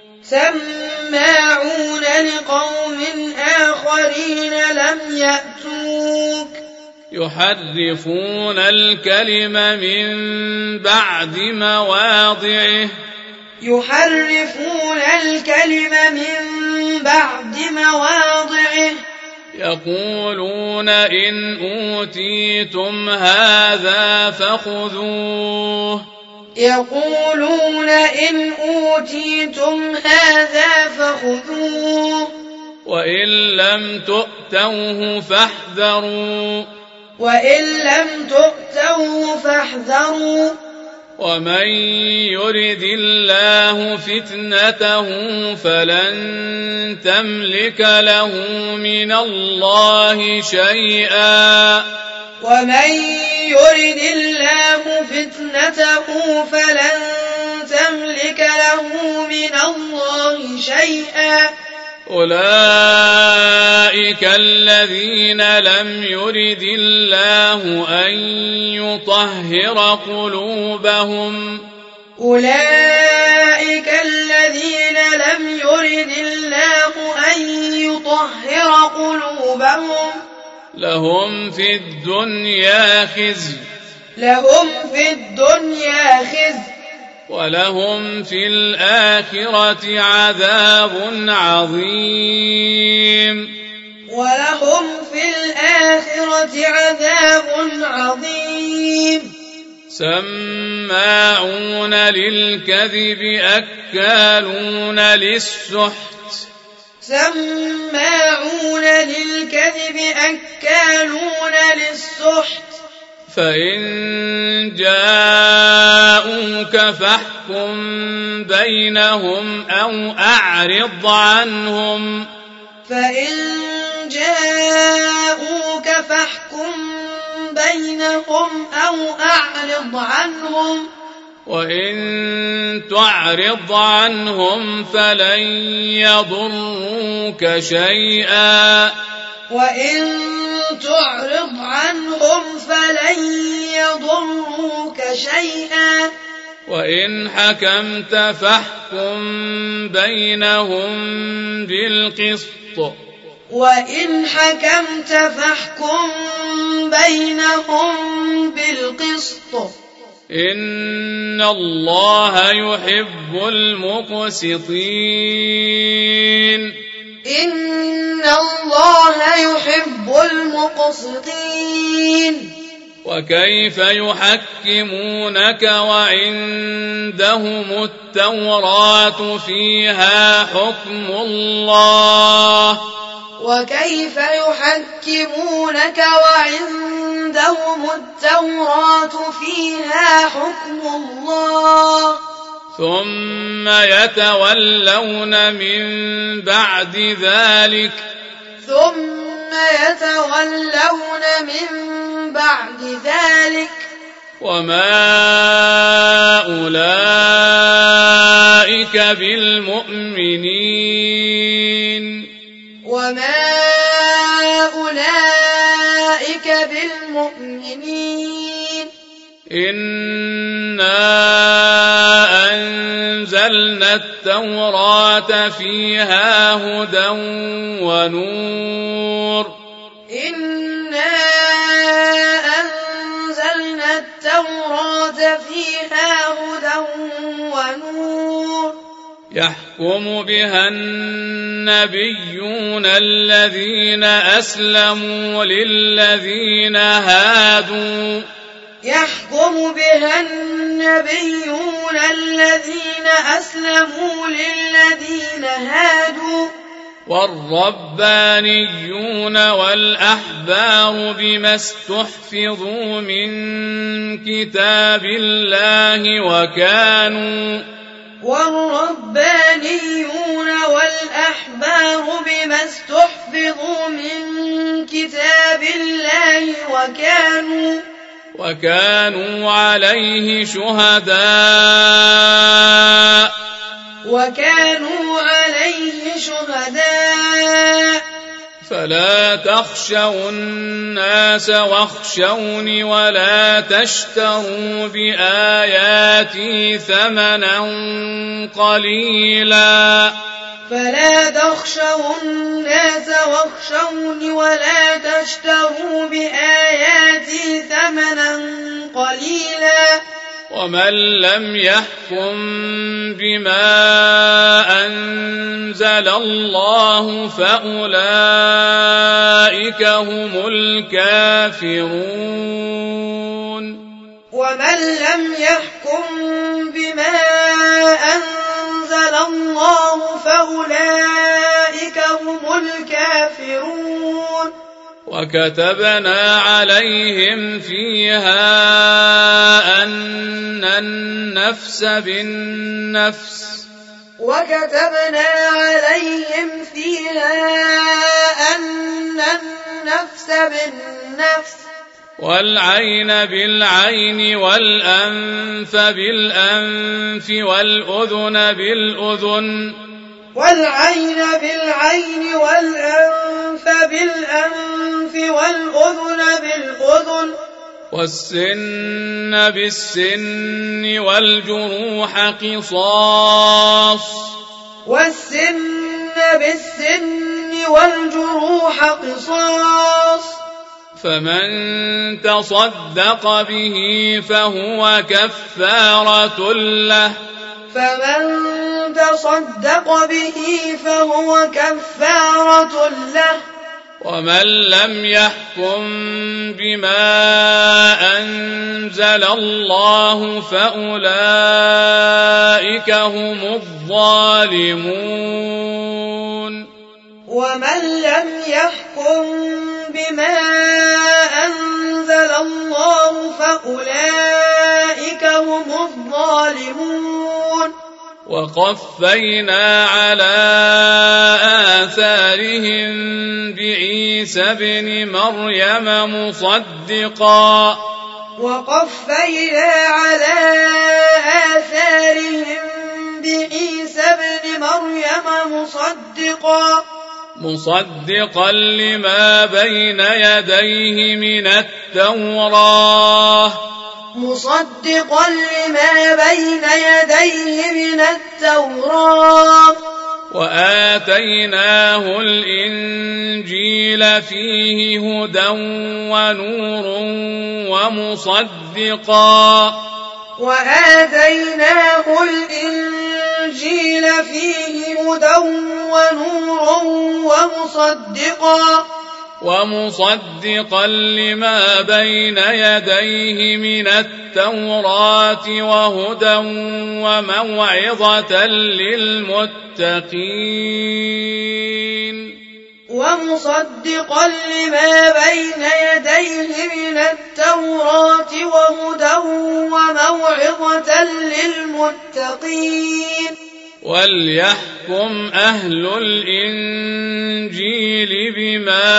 سماعون لقوم آخرين لم يأتوك يحرفون الكلم من بعد مواضعه يحرفون الكلم من بعد مواضعه يقولون إن أوتيتم هذا فخذوه يقولون إن أوتيتم هذا فخذوه وإن لم تؤتوه فاحذروا وإن لم تؤتوه فاحذروا ومن يرد الله فتنته فلن تملك له من الله شيئا ومن يرد الله فتنته فلن تملك له من الله شيئا أولئك الذين لم يرد الله أن يطهر قلوبهم أولئك الذين لم يرد الله أن يطهر قلوبهم لهم في الدنيا خزي لهم في الدنيا خزي ولهم في الآخرة عذاب عظيم ولهم في الآخرة عذاب عظيم سماعون للكذب أكالون للسحت سماعون للكذب أكالون للسحت فإن جاءوك فاحكم بينهم أو أعرض عنهم فإن جاءوك فاحكم بينهم أو أعرض عنهم وإن تعرض عنهم فلن يضروك شيئا وإن تعرض عنهم فلن يضروك شيئا وإن حكمت فاحكم بينهم بالقسط وإن حكمت فاحكم بينهم بالقسط إن الله يحب المقسطين إن الله يحب المقسطين وكيف يحكمونك وعندهم التوراة فيها حكم الله وكيف يحكمونك وعندهم التوراة فيها حكم الله ثم يتولون من بعد ذلك ثم يتولون من بعد ذلك وما أولئك بالمؤمنين وما أولئك بالمؤمنين إنا أنزلنا التوراة فيها هدى ونور إنا أنزلنا التوراة فيها هدى ونور يحكم بها النبيون الذين أسلموا للذين هادوا يحكم بها النبيون الذين أسلموا للذين هادوا والربانيون والأحبار بما استحفظوا من كتاب الله وكانوا والربانيون والأحبار بما استحفظوا من كتاب الله وكانوا وكانوا عليه شهداء وكانوا عليه شهداء فلا تخشوا الناس واخشوني ولا تشتروا بآياتي ثمنا قليلا فلا تخشوا الناس واخشوني ولا تشتروا بآياتي ثمنا قليلا ومن لم يحكم بما أنزل الله فأولئك هم الكافرون ومن لم يحكم بما أنزل الله فأولئك هم الكافرون وكتبنا عليهم فيها أن النفس بالنفس وكتبنا عليهم فيها أن النفس بالنفس والعين بالعين والأنف بالأنف والأذن بالأذن والعين بالعين والأنف بالأنف والأذن بالأذن والسن بالسن والجروح قصاص والسن بالسن والجروح قصاص فمن تصدق به فهو كفارة له فمن تصدق به فهو كفارة له ومن لم يحكم بما أنزل الله فأولئك هم الظالمون ومن لم يحكم بما أنزل الله فأولئك هم الظالمون وقفينا على آثارهم بعيسى ابن مريم مصدقا وقفينا على آثارهم بعيسى ابن مريم مصدقا مصدقا لما بين يديه من التوراة مصدقا لما بين يديه من التوراة وآتيناه الإنجيل فيه هدى ونور ومصدقا وآتيناه الإنجيل فيه هدى ونور ومصدقا ومصدقا لما بين يديه من التوراة وهدى وموعظة للمتقين ومصدقا لما بين يديه من التوراة وهدى وموعظة للمتقين وليحكم أهل الإنجيل بما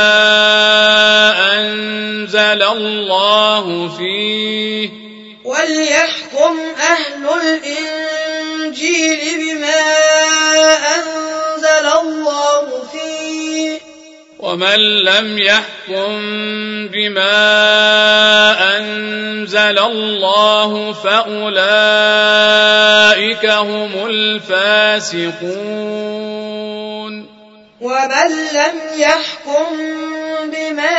أنزل الله فيه وليحكم أهل الإنجيل بما أنزل الله فيه ومن لم يحكم بما أنزل الله فأولئك هم الفاسقون ومن لم يحكم بما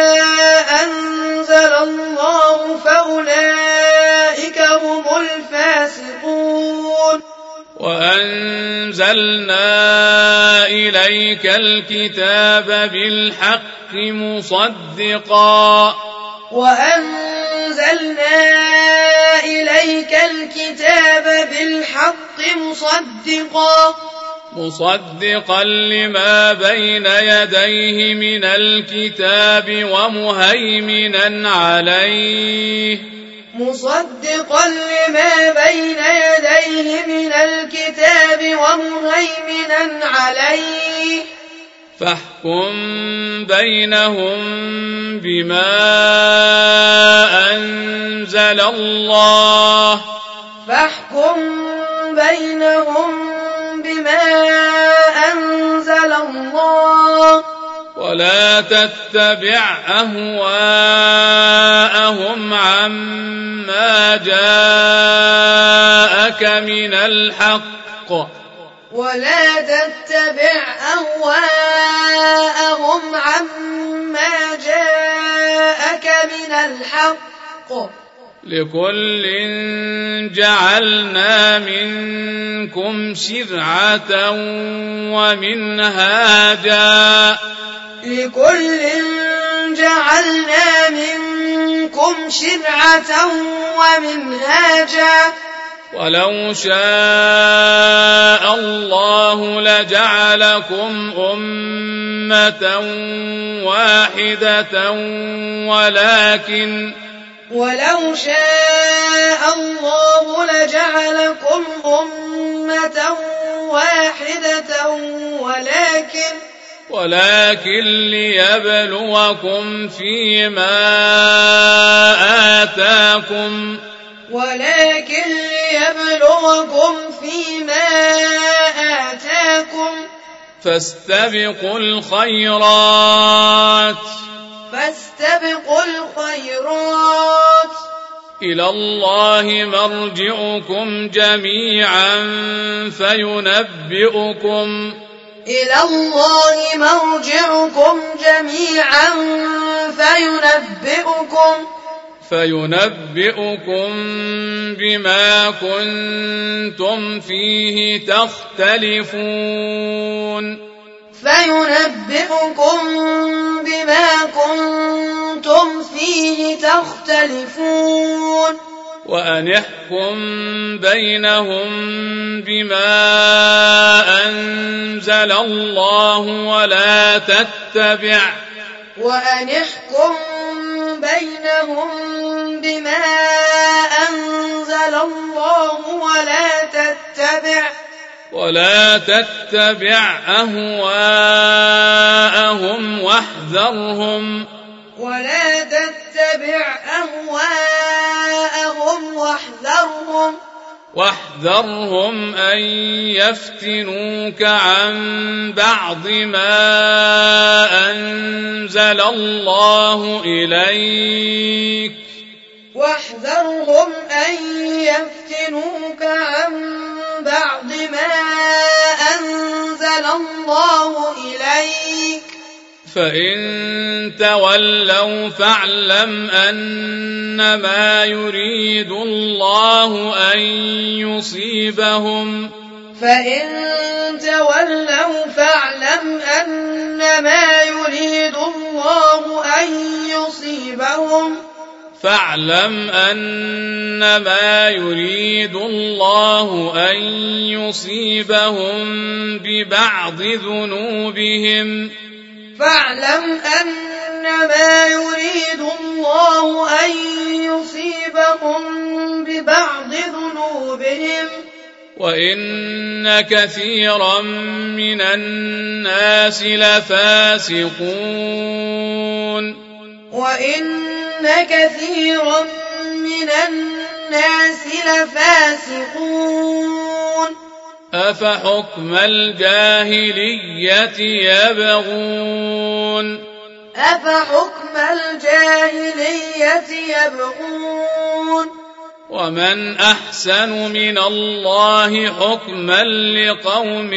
أنزل الله فأولئك هم الفاسقون وأنزلنا وأنزلنا إليك الكتاب بالحق مصدقا وأنزلنا إليك الكتاب بالحق مصدقا مصدقا لما بين يديه من الكتاب ومهيمنا عليه مصدقا لما بين يديه من الكتاب ومهيمنا عليه فاحكم بينهم بما أنزل الله فاحكم بينهم بما أنزل الله ولا تتبع أهواءهم عما جاءك من الحق ولا تتبع أهواءهم عما جاءك من الحق لكل جعلنا منكم شرعة ومنهاجا لكل جعلنا منكم شرعة ومنهاجا ولو شاء الله لجعلكم أمة واحدة ولكن ولو شاء الله لجعلكم أمة واحدة ولكن ولكن ليبلوكم فيما آتاكم ولكن ليبلوكم فيما آتاكم فاستبقوا الخيرات فاستبقوا الخيرات إلى الله مرجعكم جميعا فينبئكم إلى الله مرجعكم جميعا فينبئكم فينبئكم بما كنتم فيه تختلفون فينبئكم بما كنتم فيه تختلفون وأن احكم بينهم بما أنزل الله ولا تتبع وأن احكم بينهم بما أنزل الله ولا تتبع ولا تتبع أهواءهم واحذرهم ولا تتبع أهواءهم واحذرهم واحذرهم أن يفتنوك عن بعض ما أنزل الله إليك واحذرهم أن يفتنوك عن بعض ما أنزل الله إليك فإن تولوا فاعلم أنما يريد الله أن يصيبهم فإن تولوا فاعلم أنما يريد الله أن يصيبهم فاعلم أنما يريد الله أن يصيبهم ببعض ذنوبهم فاعلم أنما يريد الله أن يصيبهم ببعض ذنوبهم وإن كثيرا من الناس لفاسقون وإن كثيرا من الناس لفاسقون أفحكم الجاهلية يبغون أفحكم الجاهلية يبغون ومن أحسن من الله حكما لقوم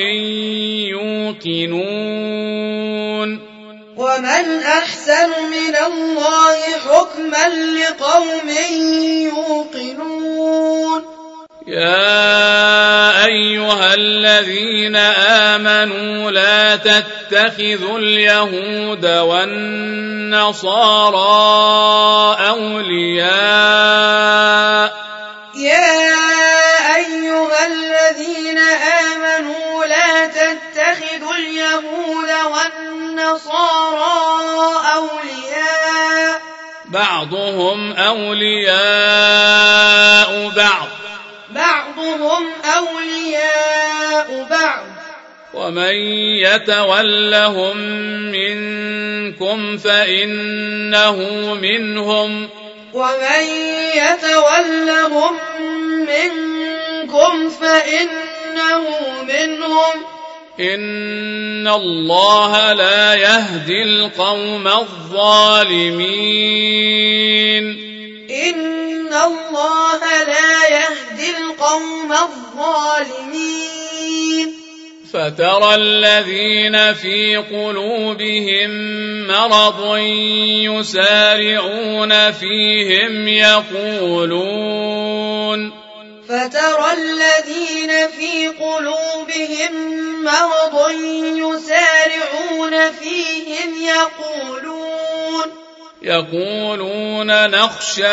يوقنون ومن أحسن من الله حكما لقوم يوقنون يا أيها الذين آمنوا لا تتخذوا اليهود والنصارى أولياء يا أيها الذين آمنوا لا تتخذوا اليهود والنصارى أولياء بعضهم أولياء بعض بعضهم أولياء بعض ومن يتولهم منكم فإنه منهم ومن يتولهم منكم فإنه منهم إن الله لا يهدي القوم الظالمين إن الله لا يهدي القوم الظالمين فترى الذين في قلوبهم مرض يسارعون فيهم يقولون فترى الذين في قلوبهم مرض يسارعون فيهم يقولون يقولون نخشى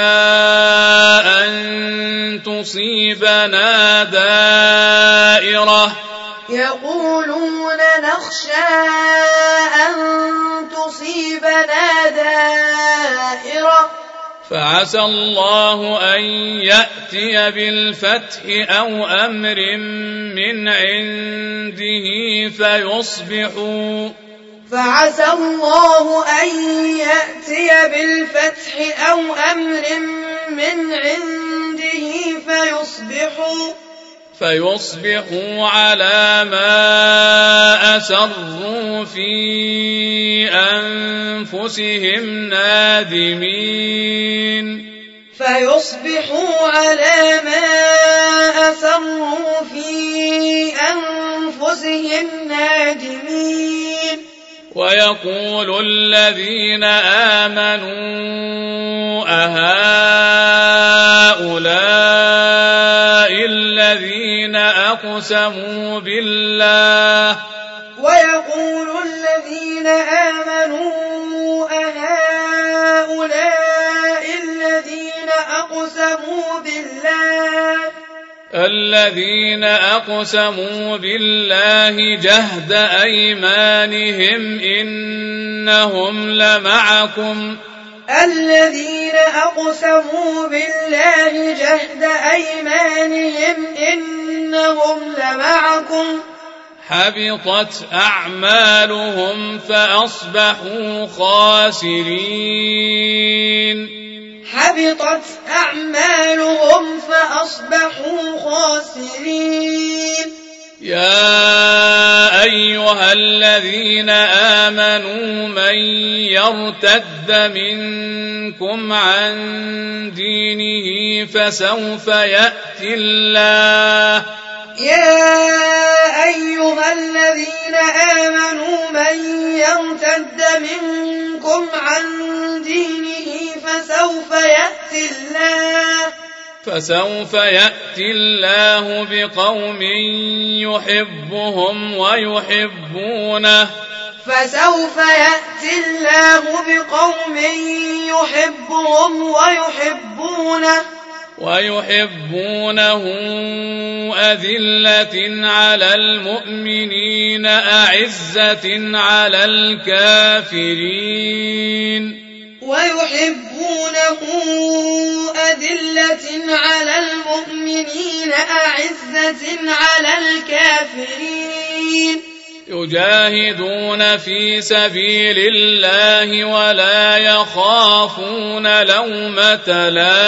أن تصيبنا دائرة يقولون نخشى أن تصيبنا دائرة فعسى الله أن يأتي بالفتح أو أمر من عنده فيصبحوا فعسى الله أن يأتي بالفتح أو أمر من عنده فيصبحوا فيصبحوا على ما أسروا في أنفسهم نادمين فيصبحوا على ما أسروا في أنفسهم نادمين ويقول الذين آمنوا أهؤلاء الذين أقسموا بالله ويقول الذين آمنوا أهؤلاء الذين أقسموا بالله الذين أقسموا بالله جهد أيمانهم إنهم لمعكم الذين أقسموا بالله جهد أيمانهم إنهم لمعكم حبطت أعمالهم فأصبحوا خاسرين حبطت أعمالهم فأصبحوا خاسرين يا أيها الذين آمنوا من يرتد منكم عن دينه فسوف يأتي الله يا أيها الذين آمنوا من يرتد منكم عن دينه فسوف يأتي الله فسوف يأتي الله بقوم يحبهم ويحبونه فسوف يأتي الله بقوم يحبهم ويحبونه ويحبونه أذلة على المؤمنين أعزة على الكافرين ويحبونه أذلة على المؤمنين أعزة على الكافرين يجاهدون في سبيل الله ولا يخافون لومة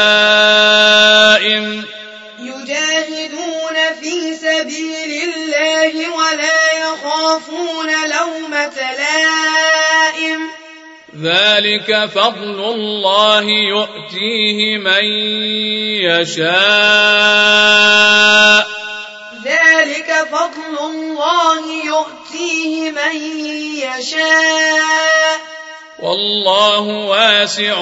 لائم يجاهدون في سبيل الله ولا يخافون لومة لائم ذلك فضل الله يؤتيه من يشاء ذلك فضل الله يؤتيه من يشاء والله واسع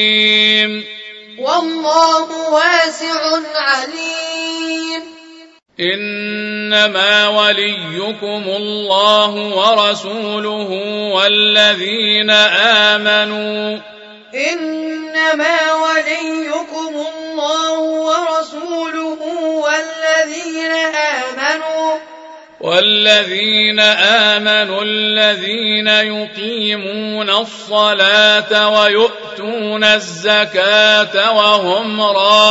عليم والله واسع عليم إنما وليكم الله ورسوله والذين آمنوا إنما وليكم الله ورسوله والذين آمنوا والذين آمنوا الذين يقيمون الصلاة ويؤتون الزكاة وهم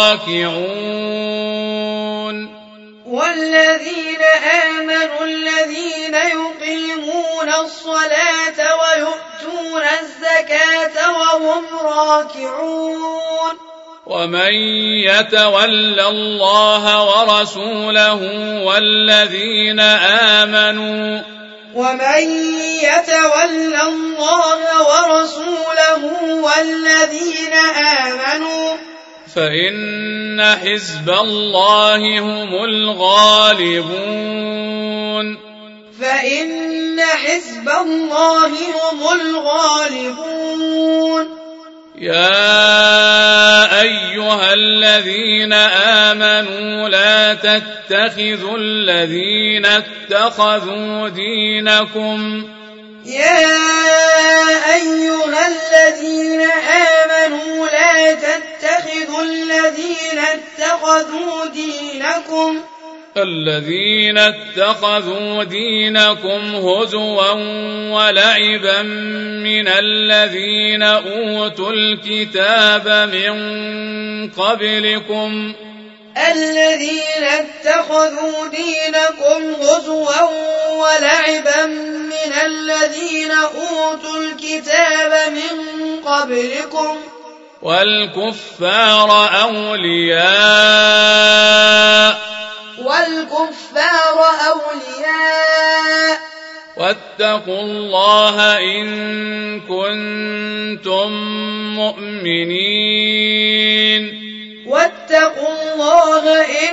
راكعون والذين آمنوا الذين يقيمون الصلاة ويؤتون الزكاة وهم راكعون ومن يتول الله ورسوله والذين آمنوا ومن يتول الله ورسوله والذين آمنوا فإن حزب الله هم الغالبون فإن حزب الله هم الغالبون يا أيها الذين آمنوا لا تتخذوا الذين اتخذوا دينكم يا أيها الذين آمنوا لا تتخذوا الذين اتخذوا دينكم الذين اتخذوا دينكم هزوا ولعبا من الذين أوتوا الكتاب من قبلكم الذين اتخذوا دينكم هزوا ولعبا من الذين أوتوا الكتاب من قبلكم والكفار أولياء والكفار أولياء واتقوا الله إن كنتم مؤمنين واتقوا الله إن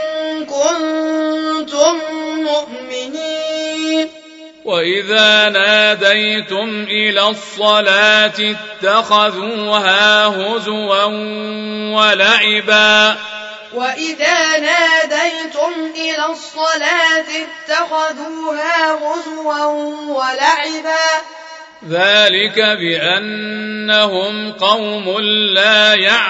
كنتم مؤمنين وإذا ناديتم إلى الصلاة اتخذوها هزوا ولعبا وإذا ناديتم إلى الصلاة اتخذوها هزوا ولعبا ذلك بأنهم قوم لا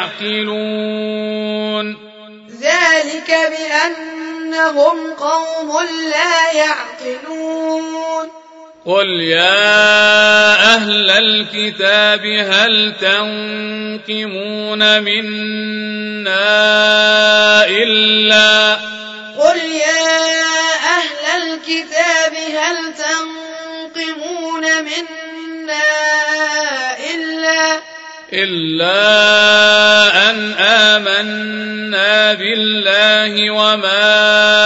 يعقلون ذلك بأنهم قوم لا يعقلون قل يا أهل الكتاب هل تنقمون منا إلا قل يا أهل الكتاب هل تنقمون منا إلا إلا أن آمنا بالله وما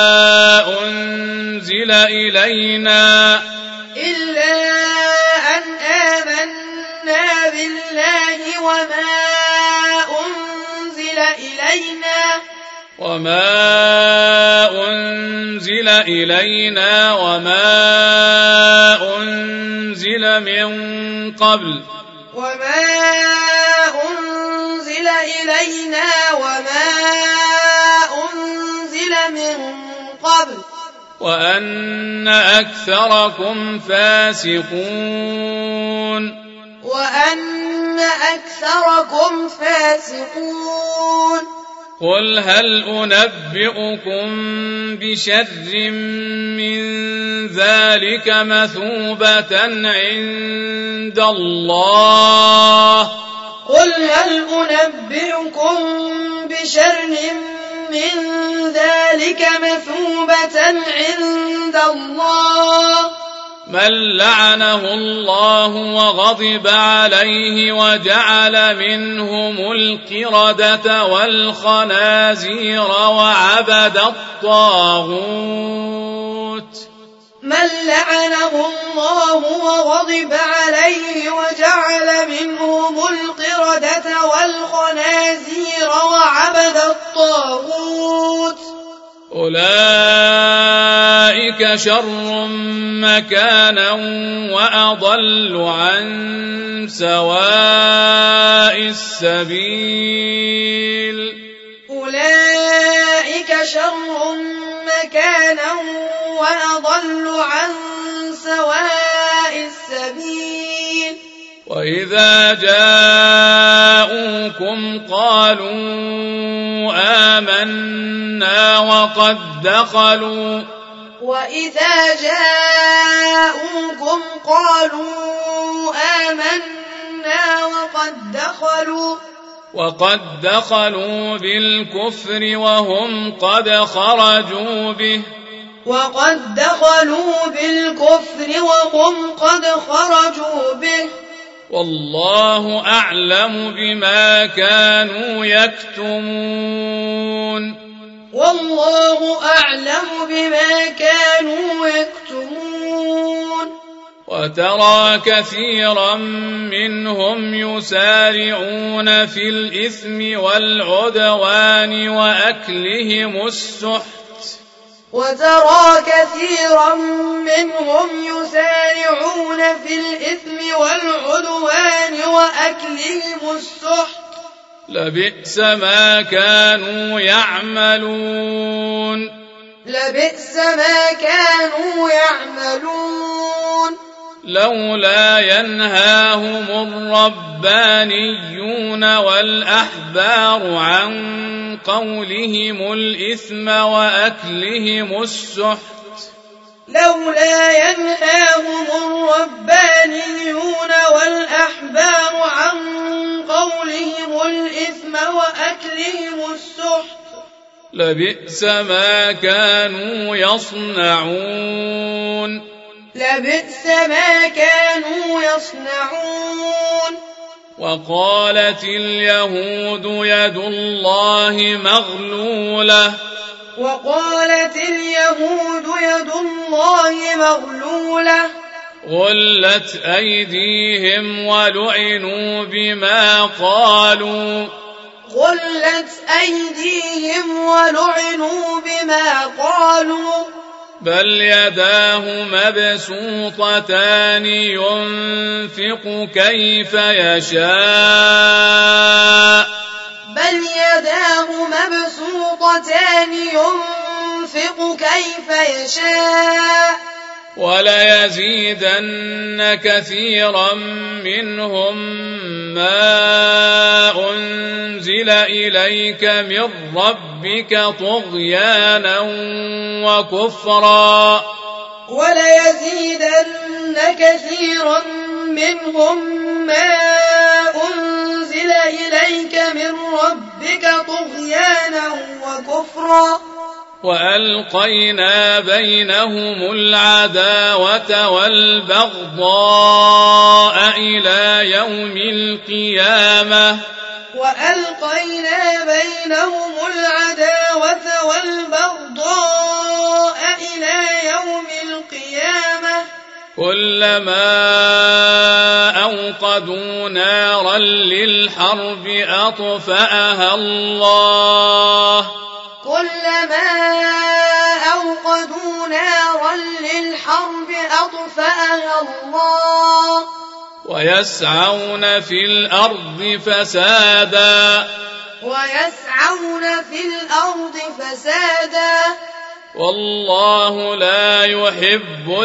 أنزل إلينا إلا أن آمنا بالله وما أنزل إلينا وما أنزل إلينا وما أنزل من قبل وما أنزل إلينا وما أنزل من قبل وأن أكثركم فاسقون وأن أكثركم فاسقون قل هل أنبئكم بشر من ذلك مثوبة عند الله قل هل أنبئكم بشر من ذلك مثوبة عند الله من لعنه الله وغضب عليه وجعل منهم القردة والخنازير وعبد الطاغوت من لعنه الله وغضب عليه وجعل منهم القردة والخنازير وعبد الطاغوت أولئك شر مكانا وأضل عن سواء السبيل أولئك شر مكانا ضلوا عن سواء السبيل وإذا جاءوكم قالوا آمنا وقد دخلوا وإذا جاءوكم قالوا آمنا وقد دخلوا وقد دخلوا بالكفر وهم قد خرجوا به وقد دخلوا بالكفر وهم قد خرجوا به والله أعلم بما كانوا يكتمون والله أعلم بما كانوا يكتمون وترى كثيرا منهم يسارعون في الإثم والعدوان وأكلهم السحت وترى كثيرا منهم يسارعون في الإثم والعدوان وأكلهم السحت لبئس ما كانوا يعملون لبئس ما كانوا يعملون لولا ينهاهم الربانيون والأحبار عن قولهم الإثم وأكلهم السحت لولا ينهاهم الربانيون والأحبار عن قولهم الإثم وأكلهم السحت لبئس ما كانوا يصنعون لبئس ما كانوا يصنعون وقالت اليهود يد الله مغلولة وقالت اليهود يد الله مغلولة غلت أيديهم ولعنوا بما قالوا غلت أيديهم ولعنوا بما قالوا بل يداه مبسوطتان ينفق كيف يشاء بل يداه مبسوطتان ينفق كيف يشاء وليزيدن كثيرا منهم ما أنزل إليك من ربك طغيانا وكفرا وليزيدن كثيرا منهم ما أنزل إليك من ربك طغيانا وكفرا وألقينا بينهم العداوة والبغضاء إلى يوم القيامة وألقينا بينهم العداوة والبغضاء إلى يوم القيامة كلما أوقدوا نارا للحرب أطفأها الله كلما أوقدوا نارا للحرب أطفأها الله ويسعون في الأرض فسادا ويسعون في الأرض فسادا والله لا يحب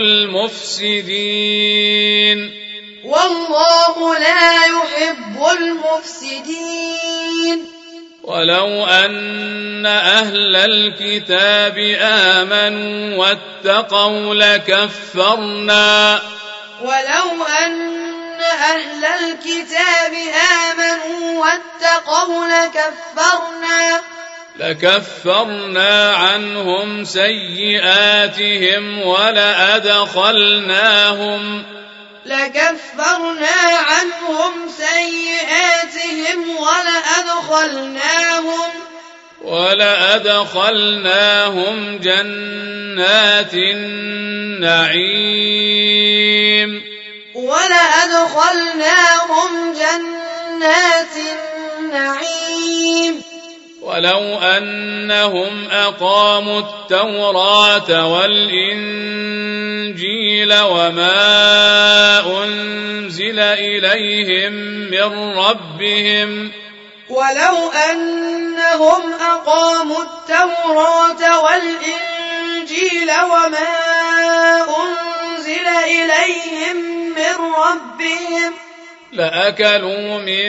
المفسدين والله لا يحب المفسدين ولو أن أهل الكتاب آمنوا واتقوا لكفرنا ولو أن أهل الكتاب آمنوا واتقوا لكفرنا لكفرنا عنهم سيئاتهم ولأدخلناهم لكفرنا عنهم سيئاتهم ولأدخلناهم ولأدخلناهم جنات النعيم ولأدخلناهم جنات النعيم ولو أنهم أقاموا التوراة والإنجيل وما أنزل إليهم من ربهم ولو أنهم أقاموا التوراة والإنجيل وما أنزل إليهم من ربهم لأكلوا من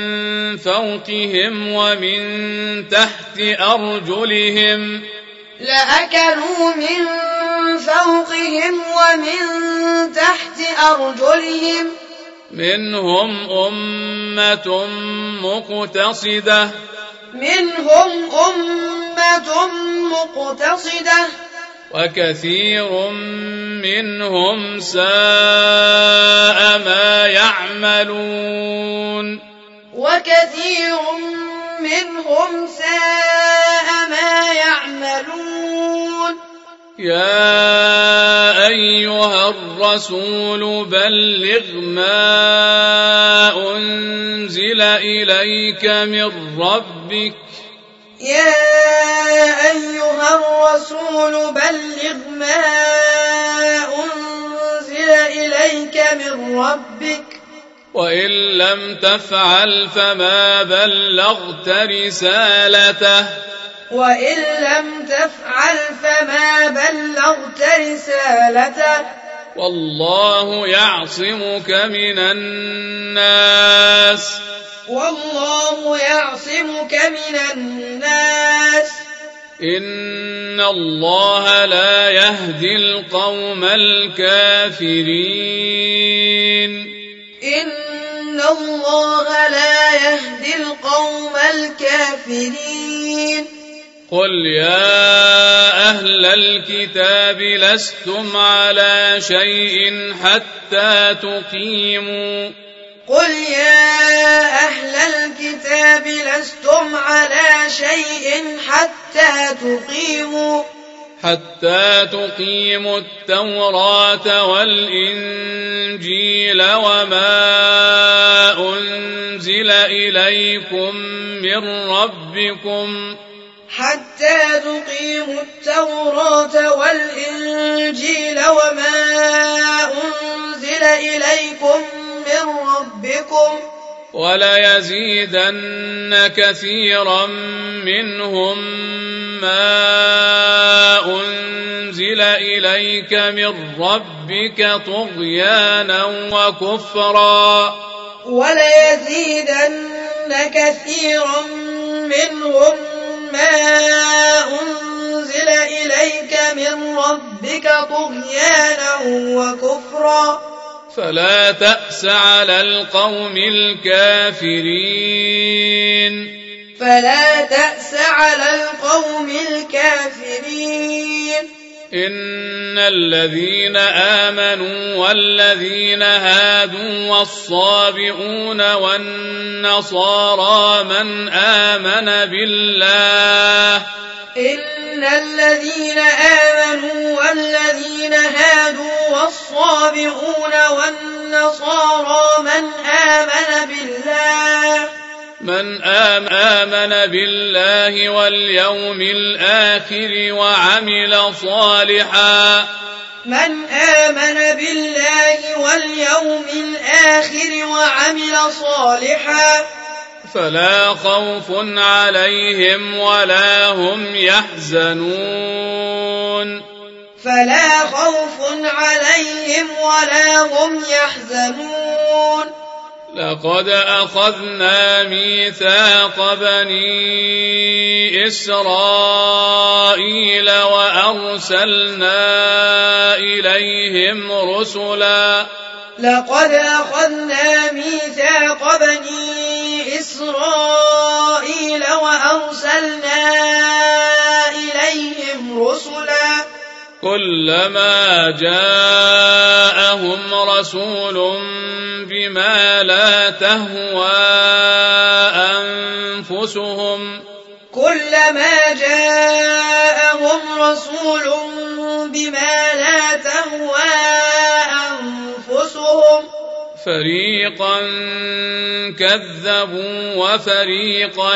فوقهم ومن تحت أرجلهم لأكلوا من فوقهم ومن تحت أرجلهم منهم أمة مقتصدة منهم أمة مقتصدة وكثير منهم ساء ما يعملون وكثير منهم ساء ما يعملون يا أيها الرسول بلغ ما أنزل إليك من ربك يا أيها الرسول بلغ ما أنزل إليك من ربك وإن لم تفعل فما بلغت رسالته وإن لم تفعل فما بلغت رسالته والله يعصمك من الناس والله يعصمك من الناس إن الله لا يهدي القوم الكافرين إن الله لا يهدي القوم الكافرين قل يا أهل الكتاب لستم على شيء حتى تقيموا قل يا أهل الكتاب لستم على شيء حتى تقيموا حتى تقيموا التوراة والإنجيل وما أنزل إليكم من ربكم حتى تقيموا التوراة والإنجيل وما أنزل إليكم من ربكم وليزيدن كثيرا منهم ما أنزل إليك من ربك طغيانا وكفرا وليزيدن كثيرا منهم ما أنزل إليك من ربك طغيانا وكفرا فلا تأس على القوم الكافرين فلا تأس على القوم الكافرين إن الذين آمنوا والذين هادوا والصابئون والنصارى من آمن بالله إن الذين آمنوا والذين هادوا والصابئون والنصارى من آمن بالله من آمن بالله واليوم الآخر وعمل صالحا من آمن بالله واليوم الآخر وعمل صالحا فلا خوف عليهم ولا هم يحزنون فلا خوف عليهم ولا هم يحزنون لقد أخذنا ميثاق بني إسرائيل وأرسلنا إليهم رسلا لقد أخذنا ميثاق بني إسرائيل وأرسلنا إليهم رسلا كلما جاءهم رسول بما لا تهوى أنفسهم كلما جاءهم رسول بما لا تهوى أنفسهم فريقا كذبوا وفريقا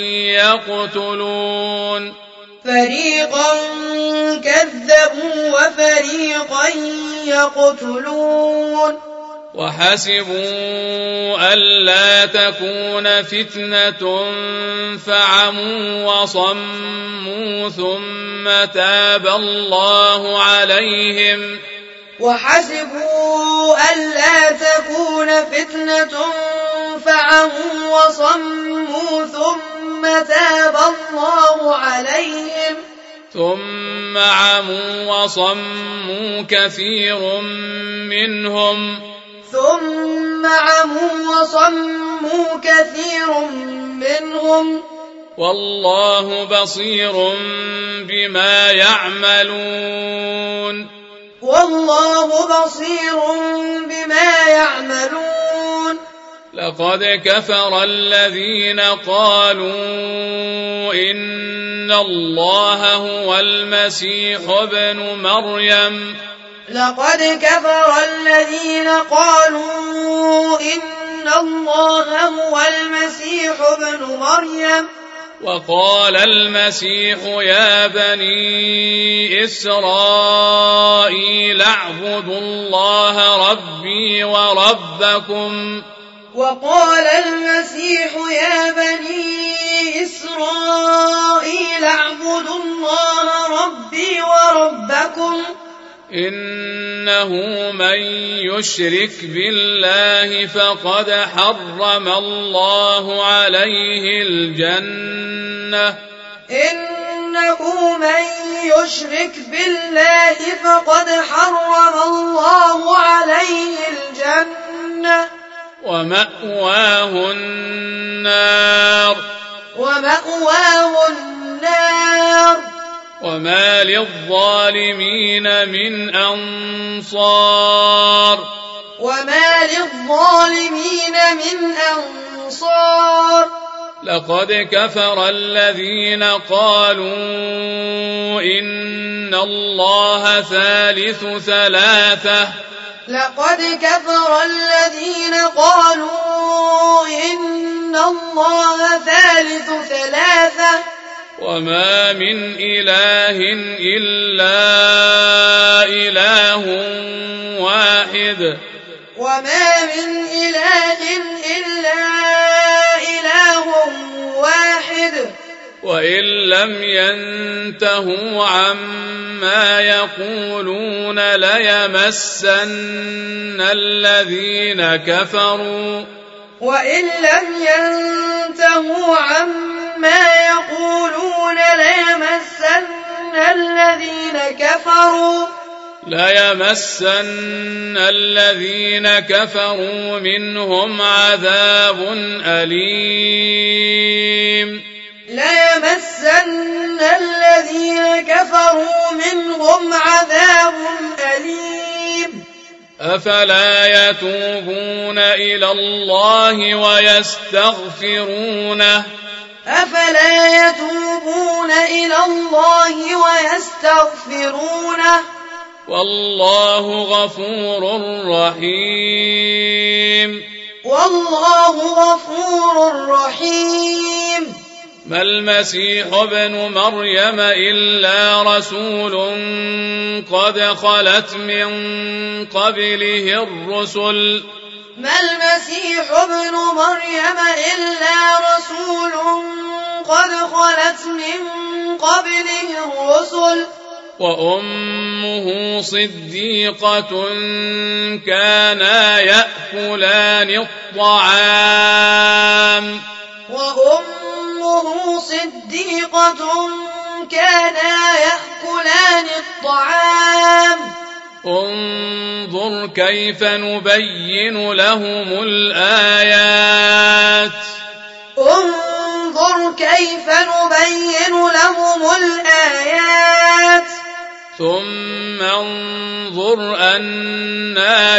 يقتلون فريقا كذبوا وفريقا يقتلون وحسبوا ألا تكون فتنة فعموا وصموا ثم تاب الله عليهم وحسبوا ألا تكون فتنة فعموا وصموا ثم تاب الله عليهم ثم عموا وصموا كثير منهم ثم عموا وصموا كثير منهم والله بصير بما يعملون والله بصير بما يعملون لقد كفر الذين قالوا إن الله هو المسيح ابن مريم لقد كفر الذين قالوا إن الله هو المسيح ابن مريم وقال المسيح يا بني إسرائيل اعبدوا الله ربي وربكم وقال المسيح يا بني إسرائيل اعبدوا الله ربي وربكم إنه من يشرك بالله فقد حرم الله عليه الجنة إنه من يشرك بالله فقد حرم الله عليه الجنة ومأواه النار ومأواه النار وما للظالمين من أنصار وما للظالمين من أنصار لقد كفر الذين قالوا إن الله ثالث ثلاثة لقد كفر الذين قالوا إن الله ثالث ثلاثة وما من إله إلا إله واحد وما من إله إلا إله واحد وإن لم ينتهوا عما يقولون ليمسن الذين كفروا وإن لم ينتهوا عما يقولون ليمسن الذين كفروا ليمسن الذين كفروا منهم عذاب أليم ليمسن الذين كفروا منهم عذاب أليم أفلا يتوبون إلى الله ويستغفرونه أفلا يتوبون إلى الله ويستغفرونه والله غفور رحيم والله غفور رحيم ما المسيح ابن مريم إلا رسول قد خلت من قبله الرسل ما المسيح ابن مريم إلا رسول قد خلت من قبله الرسل وأمه صديقة كانا يأكلان الطعام وأمه صديقة كانا يأكلان الطعام انظر كيف نبين لهم الآيات انظر كيف نبين لهم الآيات ثم انظر أنا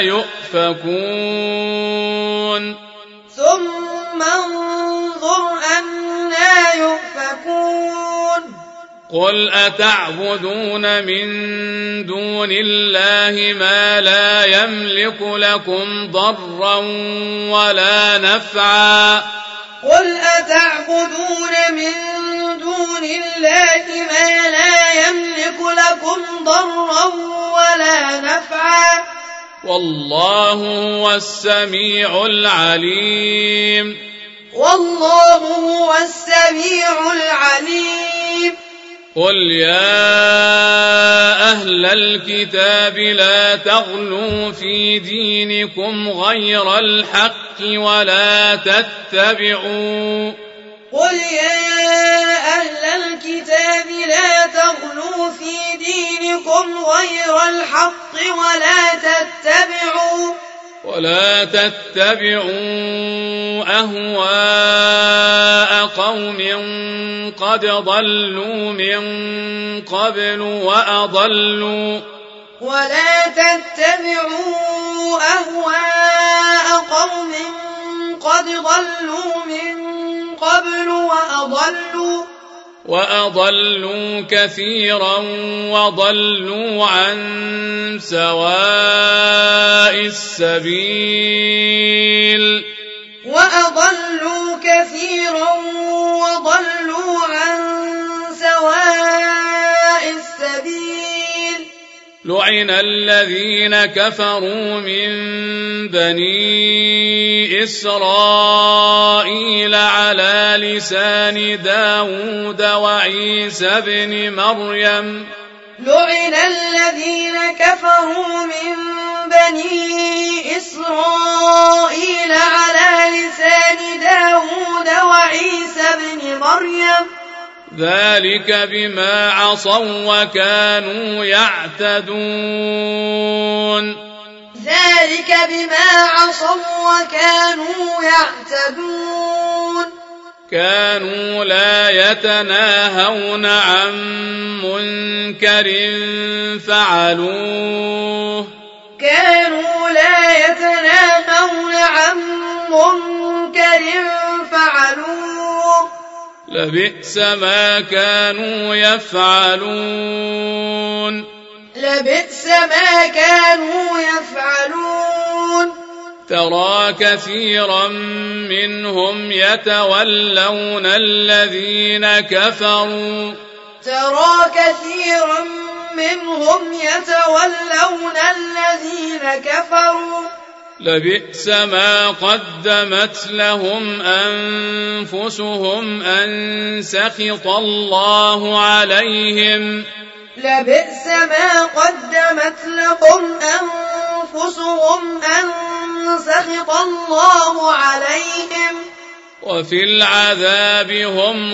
يؤفكون ثم انظر أنا يؤفكون قل أتعبدون من دون الله ما لا يملك لكم ضرا ولا نفعا قل أتعبدون من دون الله ما لا يملك لكم ضرا ولا نفعا والله هو السميع العليم والله هو السميع العليم قل يا أهل الكتاب لا تغلوا في دينكم غير الحق ولا تتبعوا قل يا أهل الكتاب لا تغلوا في دينكم غير الحق ولا تتبعوا ولا تتبعوا أهواء قوم قد ضلوا من قبل وأضلوا ولا تتبعوا أهواء قوم قد ضلوا من قبل وأضلوا وأضلوا كثيرا وضلوا عن سواء السبيل وأضلوا كثيرا وضلوا عن سواء السبيل لعن الذين كفروا من بني إسرائيل على لسان داود وعيسى بن مريم لعن الذين كفروا من بني إسرائيل على لسان داود وعيسى بن مريم ذلك بما عصوا وكانوا يعتدون ذلك بما عصوا وكانوا يعتدون كانوا لا يتناهون عن منكر فعلوه كانوا لا يتناهون عن منكر فعلوه لبئس ما كانوا يفعلون لبئس ما كانوا يفعلون ترى كثيرا منهم يتولون الذين كفروا ترى كثيرا منهم يتولون الذين كفروا لبئس ما قدمت لهم أنفسهم أن سخط الله عليهم لبئس ما قدمت لهم أنفسهم أن سخط الله عليهم وفي العذاب هم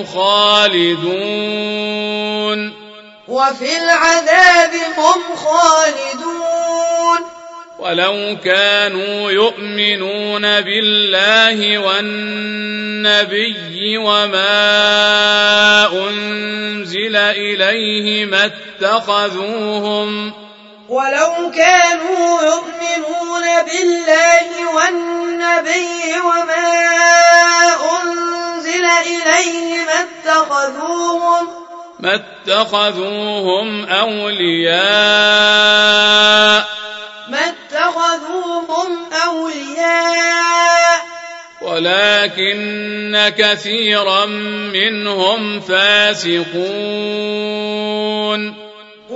خالدون وفي العذاب هم خالدون ولو كانوا يؤمنون بالله والنبي وما أنزل إليه ما اتخذوهم ولو كانوا يؤمنون بالله والنبي وما أنزل إليه ما اتخذوهم ما اتخذوهم أولياء ما اتخذوهم أولياء ولكن كثيرا منهم فاسقون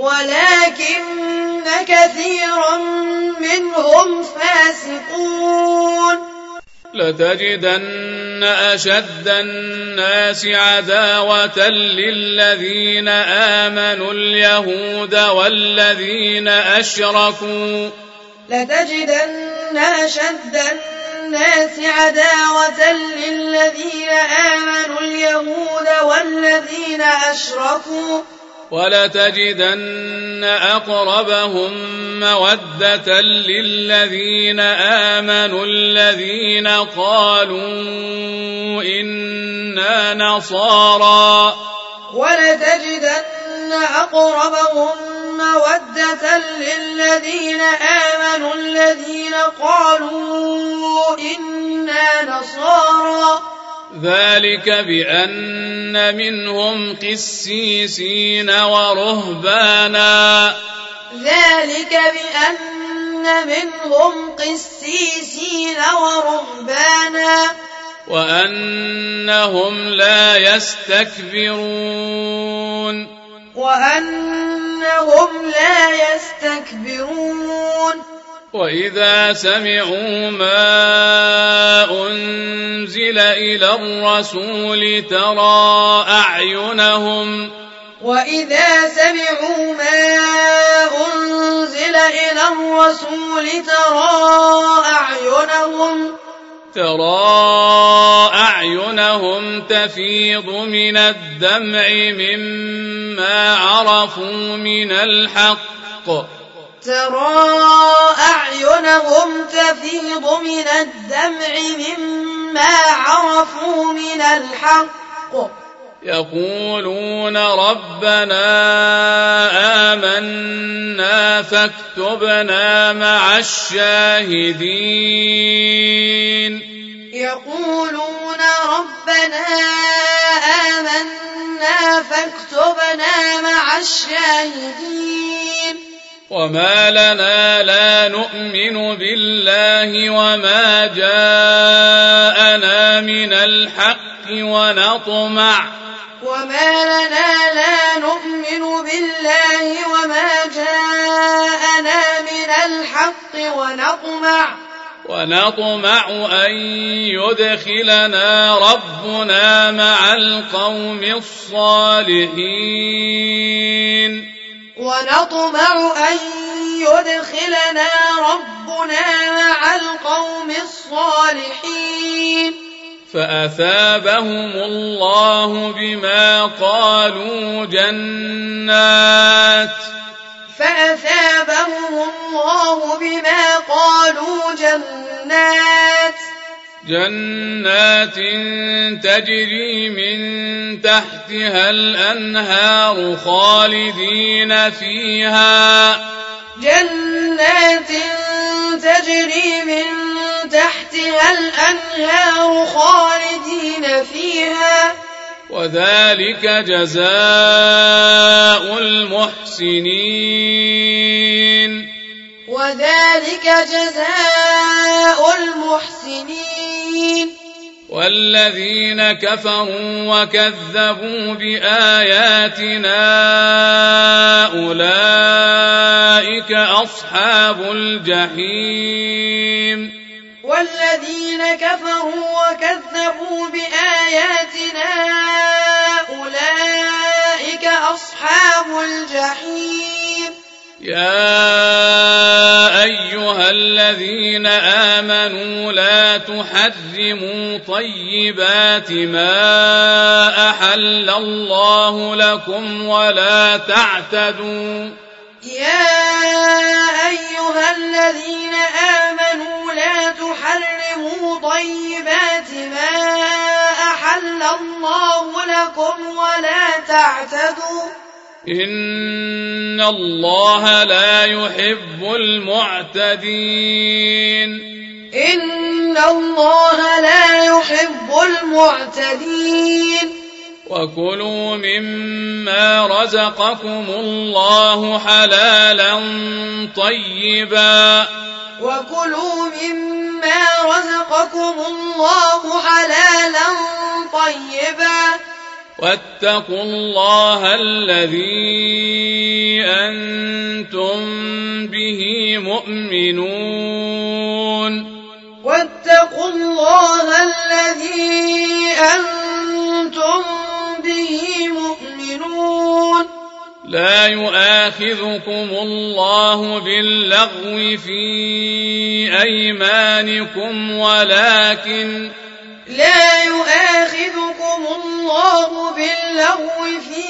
ولكن كثيرا منهم فاسقون لتجدن أشد الناس عداوة للذين آمنوا اليهود والذين أشركوا لتجدن أشد الناس عداوة للذين آمنوا اليهود والذين أشركوا ولتجدن أقربهم مودة للذين آمنوا الذين قالوا إنا نصارى ولتجدن أقربهم مودة للذين آمنوا الذين قالوا إنا نصارى ذلك بأن منهم قسيسين ورهبانا ذلك بأن منهم قسيسين ورهبانا وأنهم لا يستكبرون وأنهم لا يستكبرون وإذا سمعوا ما أنزل إلى الرسول ترى أعينهم وإذا سمعوا ما أنزل إلى الرسول ترى أعينهم ترى أعينهم تفيض من الدمع مما عرفوا من الحق ترى أعينهم تفيض من الدمع مما عرفوا من الحق يقولون ربنا آمنا فاكتبنا مع الشاهدين يقولون ربنا آمنا فاكتبنا مع الشاهدين وما لنا لا نؤمن بالله وما جاءنا من الحق ونطمع وما لنا لا نؤمن بالله وما جاءنا من الحق ونطمع ونطمع أن يدخلنا ربنا مع القوم الصالحين ونطمع أن يدخلنا ربنا مع القوم الصالحين فأثابهم الله بما قالوا جنات فأثابهم الله بما قالوا جنات جنات تجري من تحتها الأنهار خالدين فيها جنات تجري من تحتها الأنهار خالدين فيها وذلك جزاء المحسنين وذلك جزاء المحسنين والذين كفروا وكذبوا بآياتنا أولئك أصحاب الجحيم والذين كفروا وكذبوا بآياتنا أولئك أصحاب الجحيم يا أيها الذين آمنوا لا تحرموا طيبات ما أحل الله لكم ولا تعتدوا يا أيها الذين آمنوا لا تحرموا طيبات ما أحل الله لكم ولا تعتدوا إن الله لا يحب المعتدين إن الله لا يحب المعتدين وكلوا مما رزقكم الله حلالا طيبا وكلوا مما رزقكم الله حلالا طيبا واتقوا الله الذي أنتم به مؤمنون واتقوا الله الذي أنتم به مؤمنون لا يؤاخذكم الله باللغو في أيمانكم ولكن لا يؤاخذكم الله باللغو في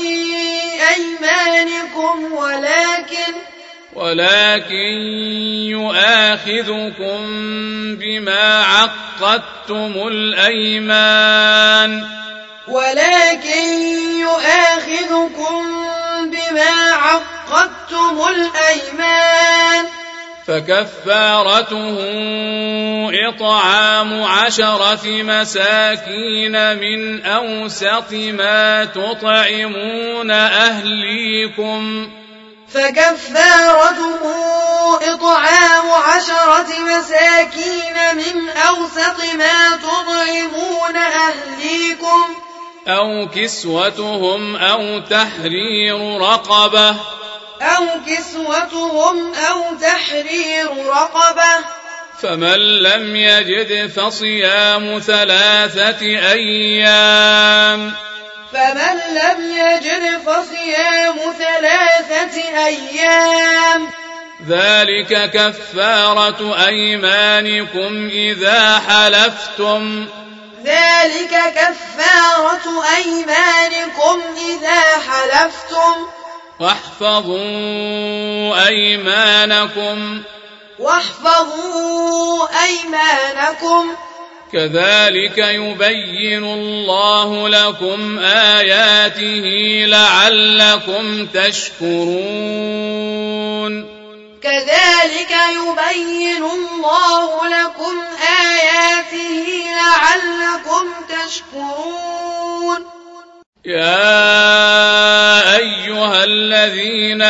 أيمانكم ولكن ولكن يؤاخذكم بما عقدتم الأيمان ولكن يؤاخذكم بما عقدتم الأيمان فكفارته إطعام عشرة مساكين من أوسط ما تطعمون أهليكم فكفارته إطعام عشرة مساكين من أوسط ما تطعمون أهليكم أو كسوتهم أو تحرير رقبة أو كسوتهم أو تحرير رقبة، فمن لم يجد فصيام ثلاثة أيام فمن لم يجد فصيام ثلاثة أيام ذلك كفارة أيمانكم إذا حلفتم ذلك كفارة أيمانكم إذا حلفتم واحفظوا أيمانكم واحفظوا أيمانكم كذلك يبين الله لكم آياته لعلكم تشكرون كذلك يبين الله لكم آياته لعلكم تشكرون. يا أيها الذين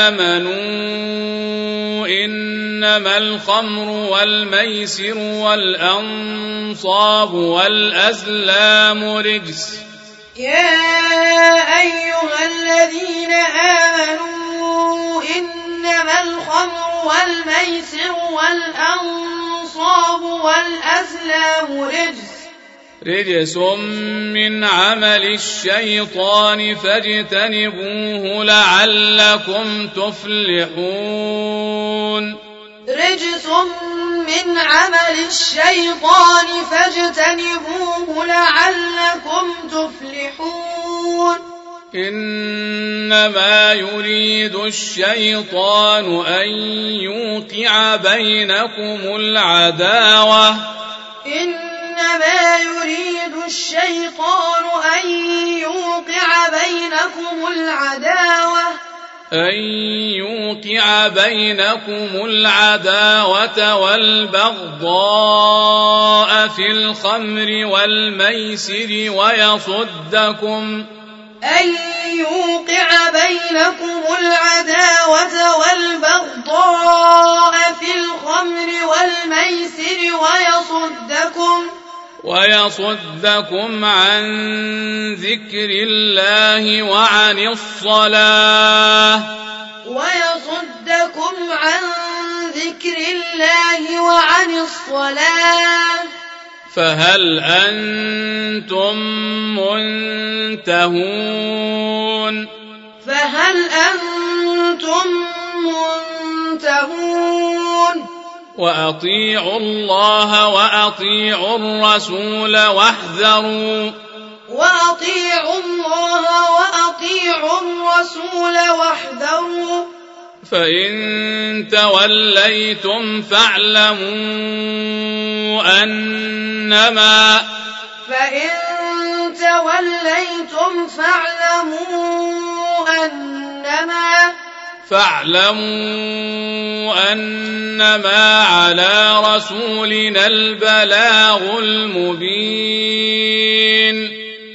آمنوا إنما الخمر والميسر والأنصاب والأزلام رجس يا أيها الذين آمنوا إنما الخمر والميسر والأنصاب والأزلام رجس رجس من عمل الشيطان فاجتنبوه لعلكم تفلحون رجس من عمل الشيطان فاجتنبوه لعلكم تفلحون. إنما يريد الشيطان أن يوقع بينكم العداوة إنما يريد الشيطان أن يوقع بينكم العداوة أن يوقع بينكم العداوة والبغضاء في الخمر والميسر ويصدكم أن يوقع بينكم العداوة والبغضاء في الخمر والميسر ويصدكم ويصدكم عن ذكر الله وعن الصلاة ويصدكم عن ذكر الله وعن الصلاة فهل أنتم منتهون فهل أنتم منتهون وأطيعوا الله وأطيعوا الرسول واحذروا وأطيعوا الله وأطيعوا الرسول واحذروا فإن توليتم فاعلموا أنما فإن توليتم فاعلموا أنما فاعلموا أنما على رسولنا البلاغ المبين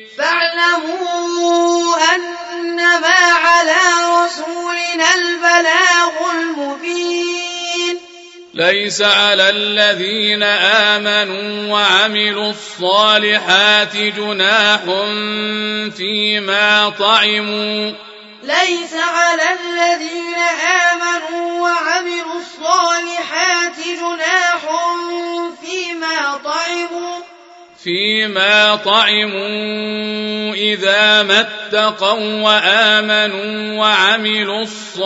فاعلموا أنما على رسولنا البلاغ المبين ليس على الذين آمنوا وعملوا الصالحات جناح فيما طعموا ليس على الذين آمنوا وعملوا الصالحات جناح فيما طعموا فيما طعموا إذا ما اتقوا وآمنوا وعملوا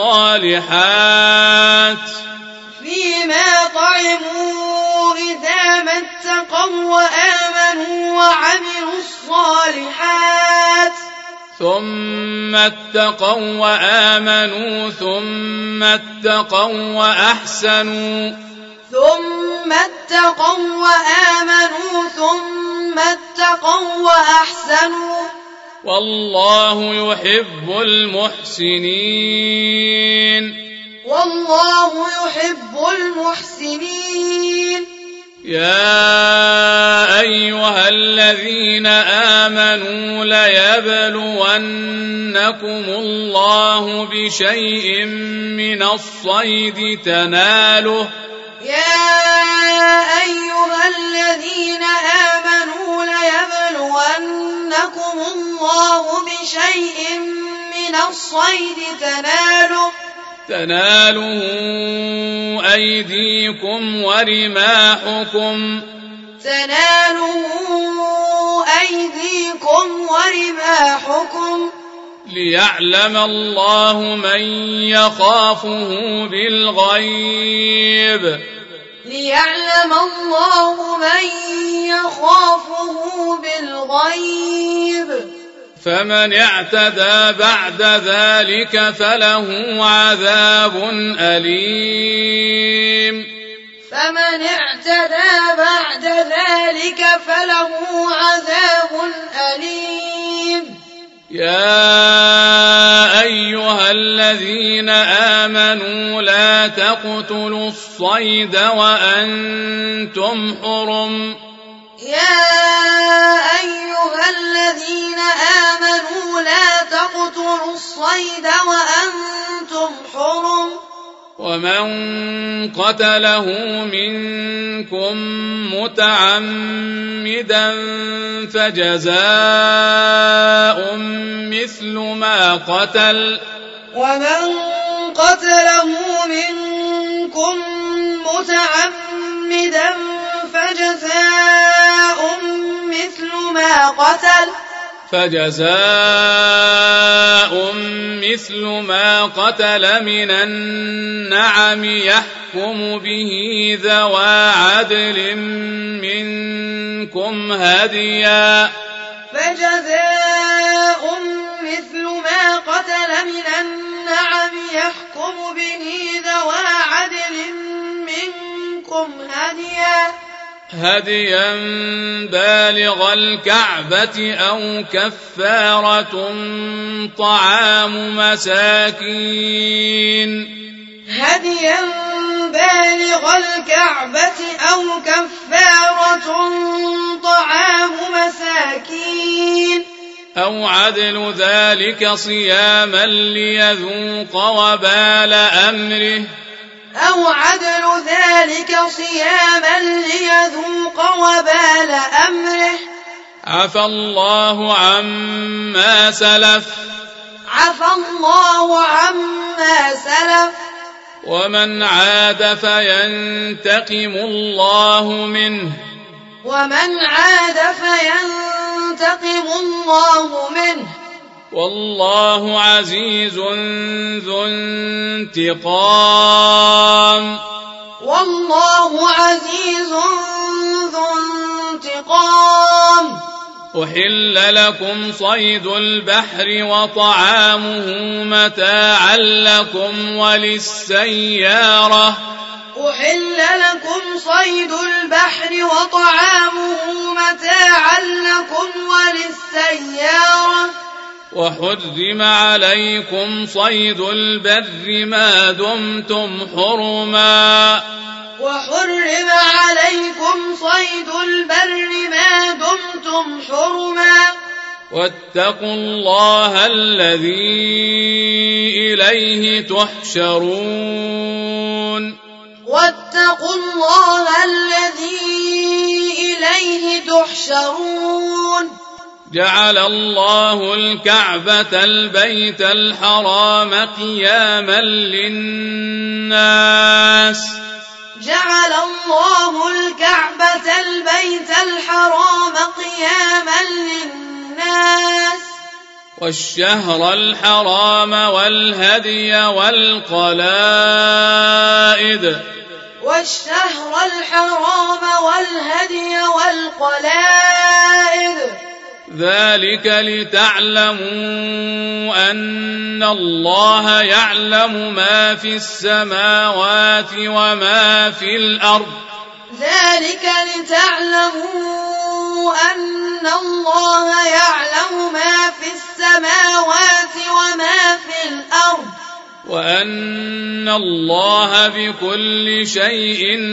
الصالحات فيما طعموا إذا ما اتقوا وآمنوا وعملوا الصالحات ثم اتقوا وآمنوا ثم اتقوا وأحسنوا ثم اتقوا وآمنوا ثم اتقوا وأحسنوا والله يحب المحسنين والله يحب المحسنين. يا أيها الذين آمنوا ليبلونكم الله بشيء من الصيد تناله يا أيها الذين آمنوا ليبلونكم الله بشيء من الصيد تناله تناله أيديكم ورماحكم تناله أيديكم ورماحكم ليعلم الله من يخافه بالغيب ليعلم الله من يخافه بالغيب فمن اعتدى بعد ذلك فله عذاب أليم فمن اعتدى بعد ذلك فله عذاب أليم يا أيها الذين آمنوا لا تقتلوا الصيد وأنتم حرم يا أيها الذين آمنوا لا تقتلوا الصيد وأنتم حرم ومن قتله منكم متعمدا فجزاء مثل ما قتل ومن قتله منكم متعمدا فجزاء مثل ما قتل فجزاء مثل ما قتل من النعم يحكم به ذوى عدل منكم هديا فجزاء مثل ما قتل من النعم يحكم به ذوى عدل منكم هديا هديا بالغ الكعبة أو كفارة طعام مساكين هديا بالغ الكعبة أو كفارة طعام مساكين أو عدل ذلك صياما ليذوق وبال أمره أو عدل ذلك صياما ليذوق وبال أمره عفى الله عما سلف عفى الله عما سلف ومن عاد فينتقم الله منه ومن عاد فينتقم الله منه والله عزيز ذو انتقام والله عزيز ذو انتقام أحل لكم صيد البحر وطعامه متاعا لكم وللسيارة أحل لكم صيد البحر وطعامه متاعا لكم وللسيارة وحرم عليكم صيد البر ما دمتم حرما وحرم عليكم صيد البر ما دمتم حرما واتقوا الله الذي إليه تحشرون واتقوا الله الذي إليه تحشرون جعل الله الكعبة البيت الحرام قياما للناس جعل الله الكعبة البيت الحرام قياما للناس والشهر الحرام والهدي والقلائد والشهر الحرام والهدي والقلائد ذلك لتعلموا أن الله يعلم ما في السماوات وما في الأرض ذلك لتعلموا أن الله يعلم ما في السماوات وما في الأرض وأن الله بكل شيء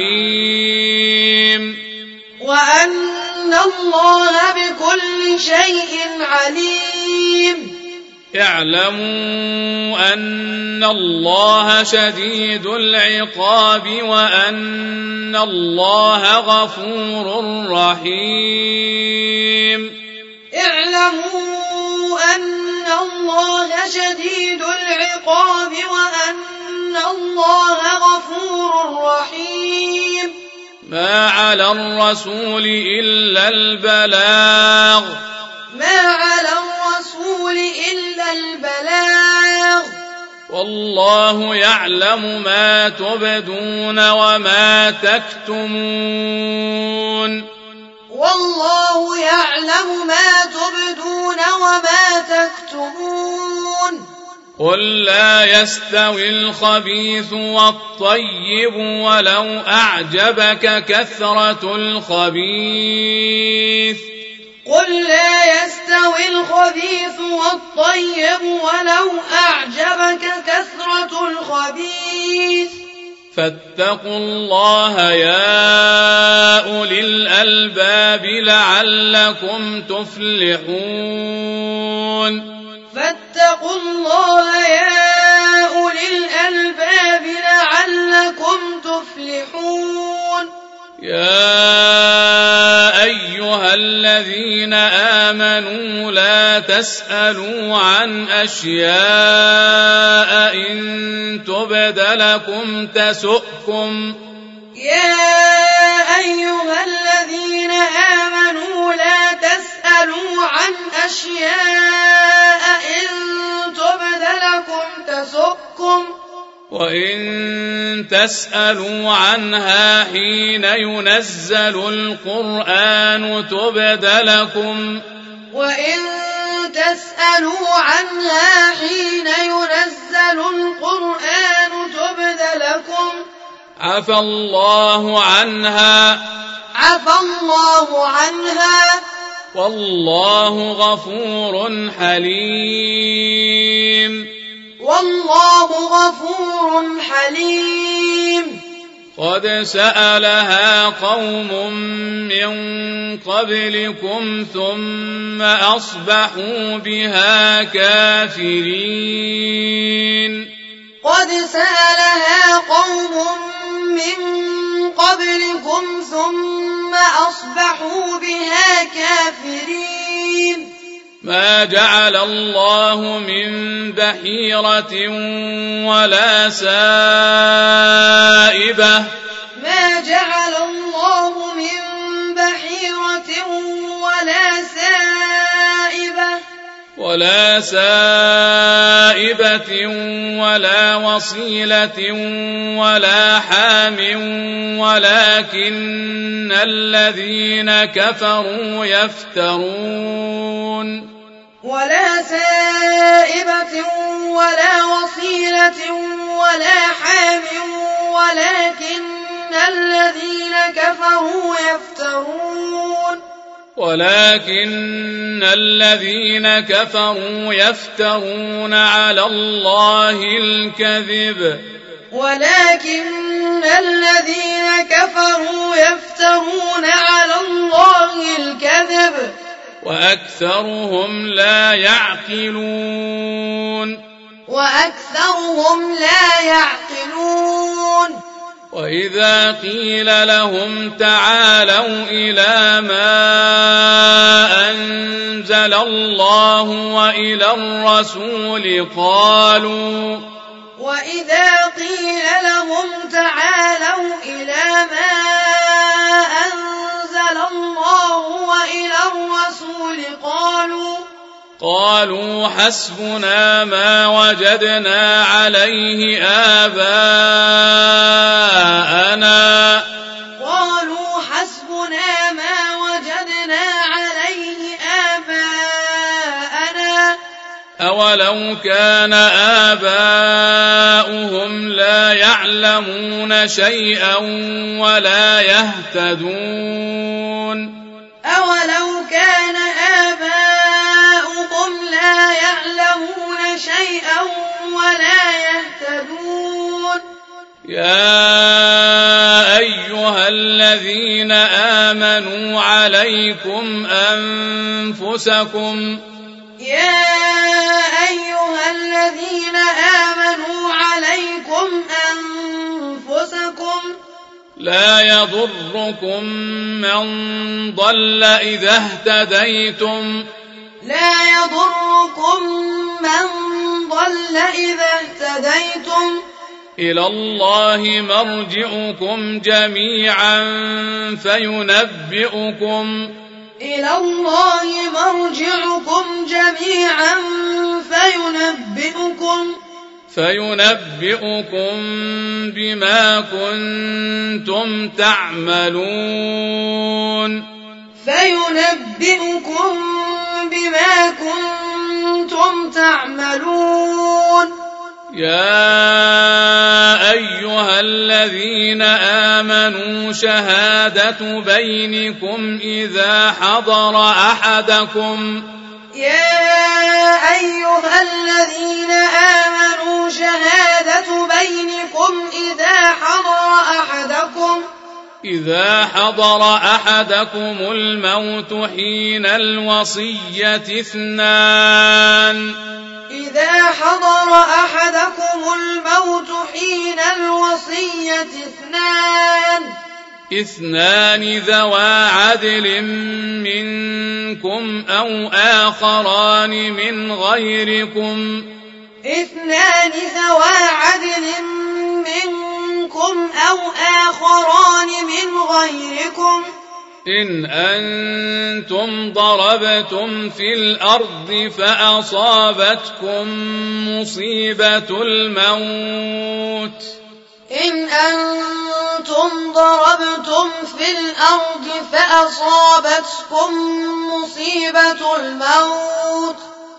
عليم وأن الله بكل شيء عليم اعلموا أن الله شديد العقاب وأن الله غفور رحيم اعلموا أن الله شديد العقاب العقاب وأن الله غفور رحيم. ما على الرسول إلا البلاغ ما على الرسول إلا البلاغ والله يعلم ما تبدون وما تكتمون والله يعلم ما تبدون وما تكتمون. قل لا يستوي الخبيث والطيب ولو أعجبك كثرة الخبيث قل لا يستوي الخبيث والطيب ولو أعجبك كثرة الخبيث فاتقوا الله يا أولي الألباب لعلكم تفلحون فاتقوا الله يا أولي الألباب لعلكم تفلحون. يا أيها الذين آمنوا لا تسألوا عن أشياء إن تبد لكم تسؤكم. يا أيها الذين آمنوا لا تسألوا عن أشياء إن تبد لكم تسؤكم وإن تسألوا عنها حين ينزل القرآن تبد لكم وإن تسألوا عنها حين ينزل القرآن تبد لكم عفى الله عنها عفى الله عنها والله غفور حليم. والله غفور حليم. قد سألها قوم من قبلكم ثم أصبحوا بها كافرين. قد سألها قوم من قبلكم ثم أصبحوا بها كافرين. ما جعل الله من بحيرة ولا سائبة ما جعل الله من بحيرة ولا سائبة ولا سائبة ولا وصيلة ولا حام ولكن الذين كفروا يفترون. ولا سائبة ولا وصيلة ولا حام ولكن الذين كفروا يفترون. ولكن الذين كفروا يفترون على الله الكذب. ولكن الذين كفروا يفترون على الله الكذب. وأكثرهم لا يعقلون. وأكثرهم لا يعقلون. وإذا قيل لهم تعالوا إلى ما أنزل الله وإلى الرسول قالوا وإذا قيل لهم تعالوا إلى ما أنزل الله وإلى الرسول قالوا قالوا حسبنا ما وجدنا عليه آباءنا قالوا حسبنا ما وجدنا عليه آباءنا أولو كان آباؤهم لا يعلمون شيئا ولا يهتدون. أولو كان آباؤهم لا يعلمون شيئا ولا يهتدون. يا أيها الذين آمنوا عليكم أنفسكم يا أيها الذين آمنوا عليكم أنفسكم لا يضركم من ضل إذا اهتديتم لا يضركم من ضل إذا اهتديتم إلى الله مرجعكم جميعا فينبئكم إلى الله مرجعكم جميعا فينبئكم فينبئكم بما كنتم تعملون فينبئكم بما كنتم تعملون يا أيها الذين آمنوا شهادة بينكم إذا حضر أحدكم يا أيها الذين آمنوا شهادة بينكم إذا حضر أحدكم إذا حضر أحدكم الموت حين الوصية اثنان إذا حضر أحدكم الموت حين الوصية اثنان اثنان ذوى عدل منكم أو آخران من غيركم اثنان ذوى عدل منكم أو آخران من غيركم إن أنتم ضربتم في الأرض فأصابتكم مصيبة الموت إن أنتم ضربتم في الأرض فأصابتكم مصيبة الموت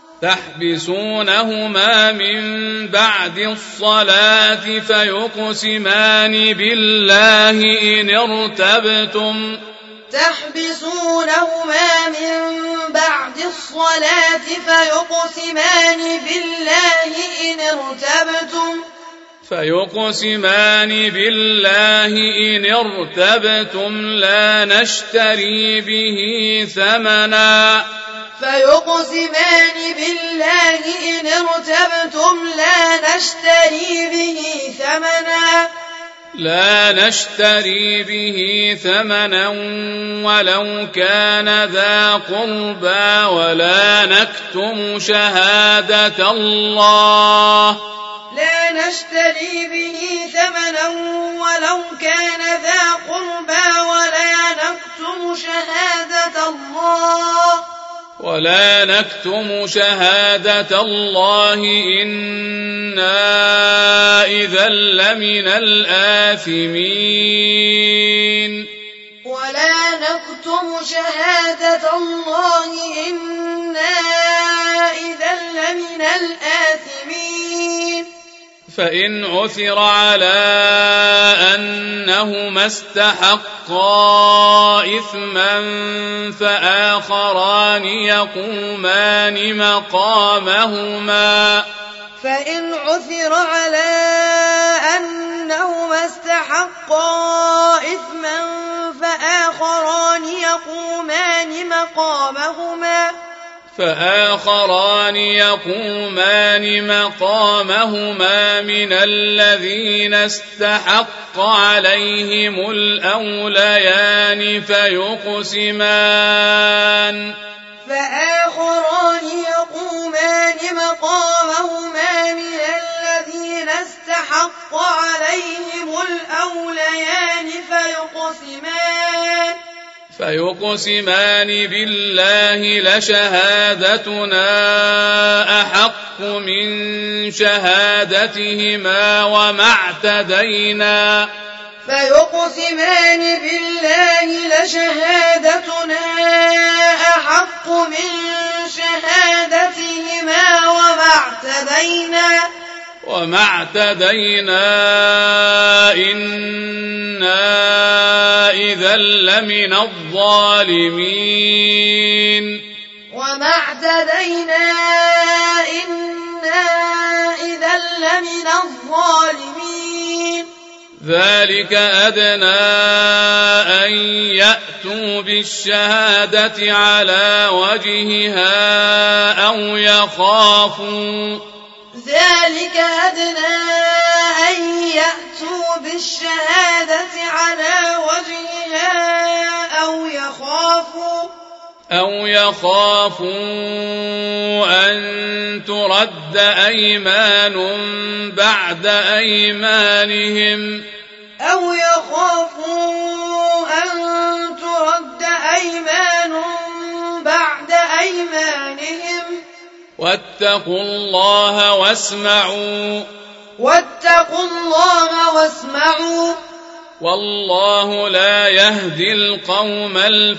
تحبسونهما من بعد الصلاة فيقسمان بالله إن ارتبتم تحبسونهما من بعد الصلاة فيقسمان بالله إن ارتبتم فيقسمان بالله إن ارتبتم لا نشتري به ثمنا فيقسمان بالله إن ارتبتم لا نشتري به ثمنا لا نشتري به ثمنا ولو كان ذا قربى ولا نكتم شهادة الله لا نشتري به ثمنا ولو كان ذا قربى ولا نكتم شهادة الله ولا نكتم شهادة الله إنا إذا لمن الآثمين ولا نكتم شهادة الله إنا إذا لمن الآثمين فإن عثر على أنهما استحقا إثما فآخران يقومان مقامهما فإن عثر على أنهما استحقا إثما فآخران يقومان مقامهما فآخران يقومان مقامهما من الذين استحق عليهم الأوليان فيقسمان فآخران يقومان مقامهما من الذين استحق عليهم الأوليان فيقسمان فيقسمان بالله لشهادتنا أحق من شهادتهما وما اعتدينا فيقسمان بالله لشهادتنا أحق من شهادتهما وما اعتدينا وما اعتدينا إنا إذا لمن الظالمين وما اعتدينا إنا إذا لمن الظالمين ذلك أدنى أن يأتوا بالشهادة على وجهها أو يخافوا ذلك أدنى أن يأتوا بالشهادة على وجهها أو يخافوا أو يخافوا أن ترد أيمان بعد أيمانهم أو يخافوا أن ترد أيمان بعد أيمانهم واتقوا الله واسمعوا واتقوا الله واسمعوا والله لا يهدي القوم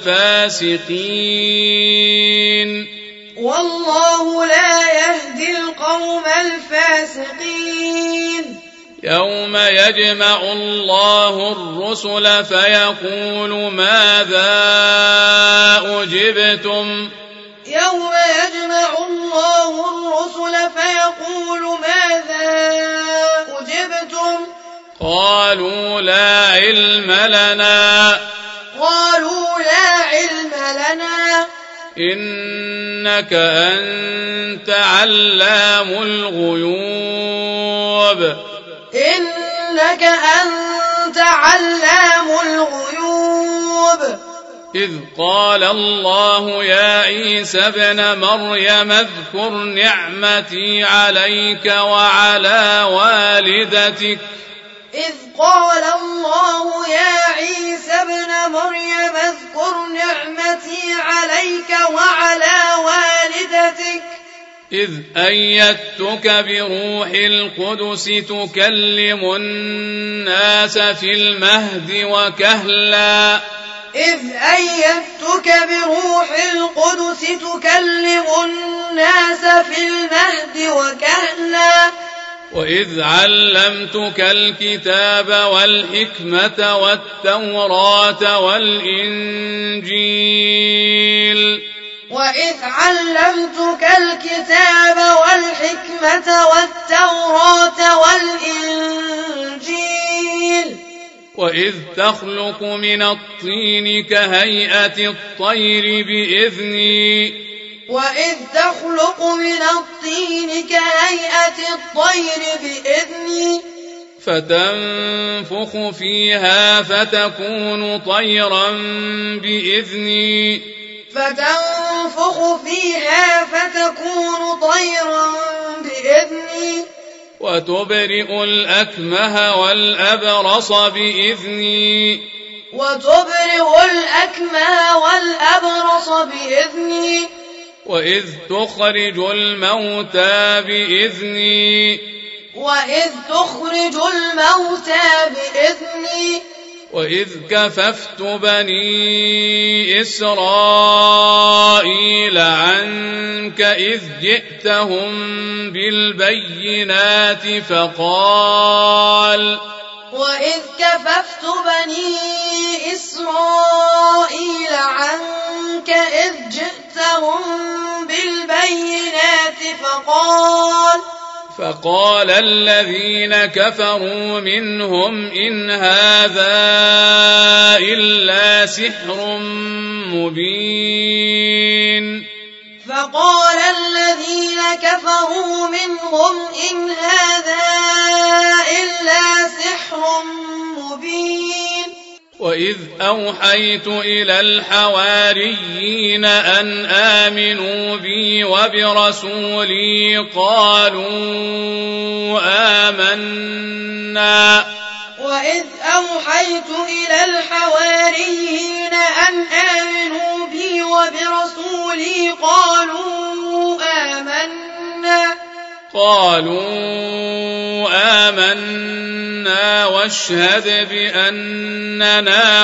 الفاسقين والله لا يهدي القوم الفاسقين يوم يجمع الله الرسل فيقول ماذا أجبتم يوم يجمع الله الرسل فيقول ماذا أجبتم قالوا لا علم لنا قالوا لا علم لنا إنك أنت علام الغيوب إنك أنت علام الغيوب إذ قال الله يا عيسى ابن مريم اذكر نعمتي عليك وعلى والدتك إذ قال الله يا عيسى ابن مريم اذكر نعمتي عليك وعلى والدتك إذ أيدتك بروح القدس تكلم الناس في المهد وكهلا إذ أيدتك بروح القدس تكلم الناس في المهد وكهلا وإذ علمتك الكتاب والحكمة والتوراة والإنجيل وإذ علمتك الكتاب والحكمة والتوراة والإنجيل وإذ تخلق من الطين كهيئة الطير بإذني وإذ تخلق من الطين كهيئة الطير بإذني فتنفخ فيها فتكون طيرا بإذني فتنفخ فيها فتكون طيرا بإذني وتبرئ الأكمه والأبرص بإذني وتبرئ الأكمه والأبرص بإذني وإذ تخرج الموتى بإذني وإذ تخرج الموتى بإذني وإذ كففت بني إسرائيل عنك إذ جئتهم بالبينات فقال وإذ كففت بني إسرائيل عنك إذ جئتهم بالبينات فقال فقال الذين كفروا منهم إن هذا إلا سحر مبين فقال الذين كفروا منهم إن هذا إلا سحر مبين وإذ أوحيت إلى الحواريين أن آمنوا بي وبرسولي قالوا آمنا وإذ أوحيت إلى الحواريين أن آمنوا بي وبرسولي قالوا آمنا قالوا آمنا واشهد بأننا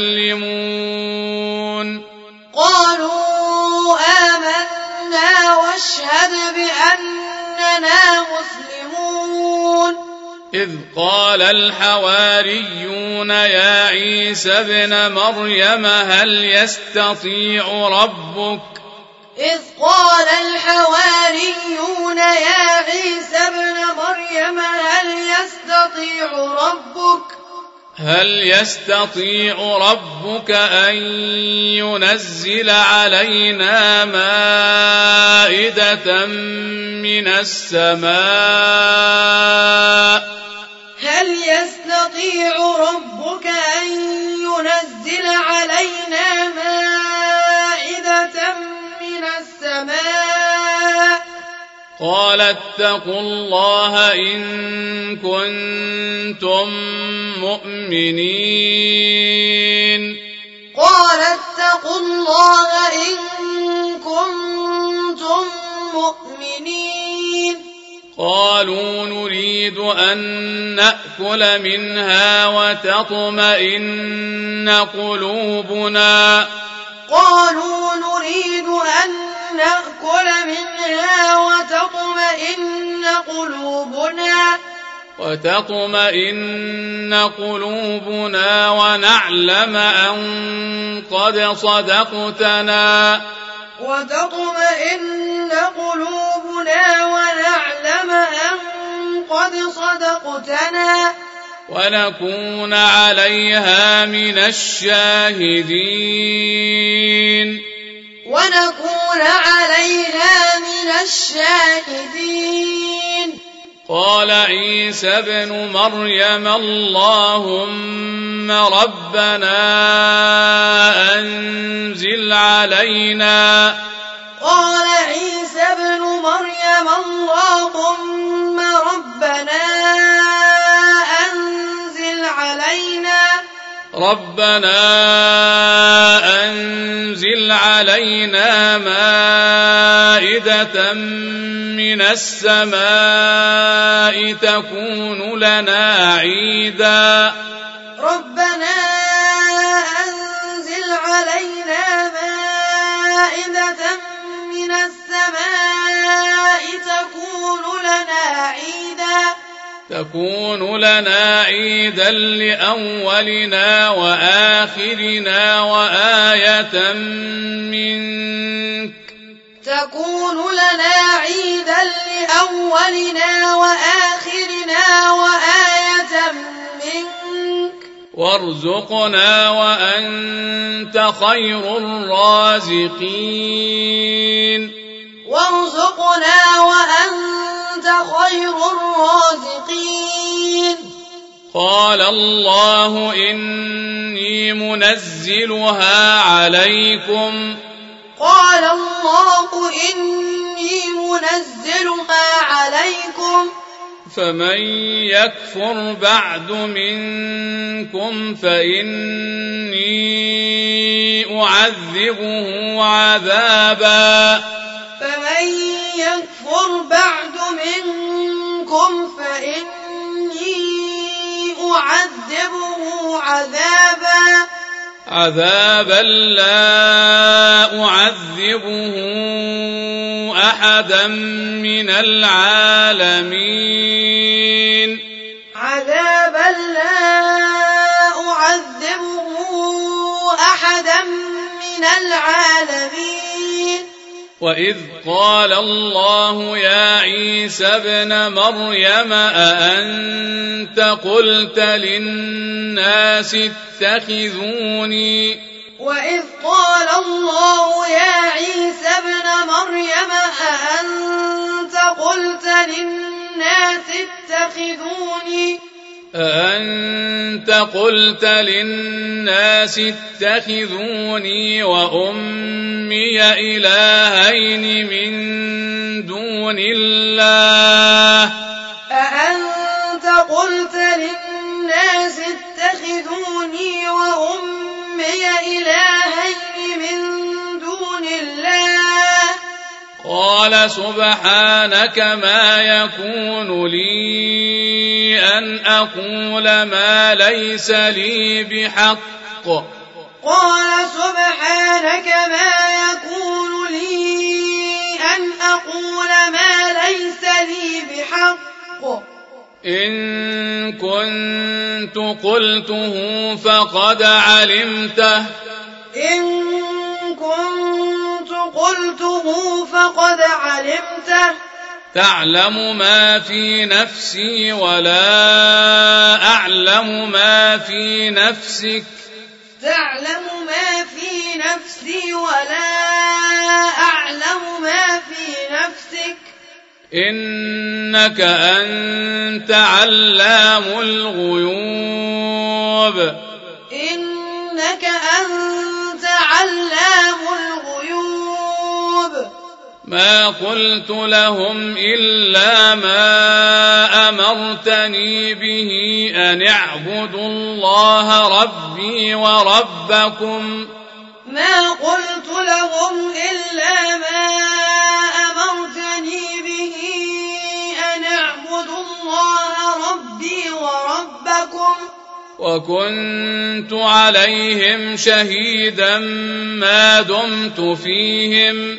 مسلمون قالوا آمنا واشهد بأننا مسلمون إذ قال الحواريون يا عيسى ابن مريم هل يستطيع ربك إذ قال الحواريون يا عيسى ابن مريم هل يستطيع ربك هل يستطيع ربك أن ينزل علينا مائدة من السماء هل يستطيع ربك أن ينزل علينا مائدة قال اتقوا الله إن كنتم مؤمنين قال اتقوا الله إن كنتم مؤمنين قالوا نريد أن نأكل منها وتطمئن قلوبنا قالوا نريد أن نأكل منها وتطمئن قلوبنا وتطمئن قلوبنا ونعلم أن قد صدقتنا وتطمئن قلوبنا ونعلم أن قد صدقتنا ونكون عليها من الشاهدين ونكون عليها من الشاهدين قال عيسى ابن مريم اللهم ربنا أنزل علينا قال عيسى ابن مريم اللهم ربنا أنزل علينا ربنا أنزل علينا مائدة من السماء تكون لنا عيدا ربنا أنزل علينا مائدة من السماء تكون لنا عيدا تكون لنا عيدا لأولنا وآخرنا وآية منك تكون لنا عيدا لأولنا وآخرنا وآية منك وارزقنا وأنت خير الرازقين وارزقنا وأنت خير الرازقين قال الله إني منزلها عليكم قال الله إني منزلها عليكم فمن يكفر بعد منكم فإني أعذبه عذابا فمن يكفر بعد منكم فإني أعذبه عذابا عذابا لا أعذبه أحدا من العالمين عذابا لا أعذبه أحدا من العالمين وإذ قال الله يا عيسى ابن مريم أأنت قلت للناس اتخذوني وإذ قال الله يا عيسى ابن مريم أأنت قلت للناس اتخذوني أأنت قلت للناس اتخذوني وأمي إلهين من دون الله أأنت قلت للناس اتخذوني وأمي إلهين من دون الله قال سبحانك ما يكون لي أن أقول ما ليس لي بحق قال سبحانك ما يكون لي أن أقول ما ليس لي بحق إن كنت قلته فقد علمته إن كنت قلته فقد علمته تعلم ما في نفسي ولا أعلم ما في نفسك تعلم ما في نفسي ولا أعلم ما في نفسك إنك أنت علام الغيوب إنك أنت علام الغيوب ما قلت لهم إلا ما أمرتني به أن اعبدوا الله ربي وربكم ما قلت لهم إلا ما أمرتني به أن اعبدوا الله ربي وربكم وكنت عليهم شهيدا ما دمت فيهم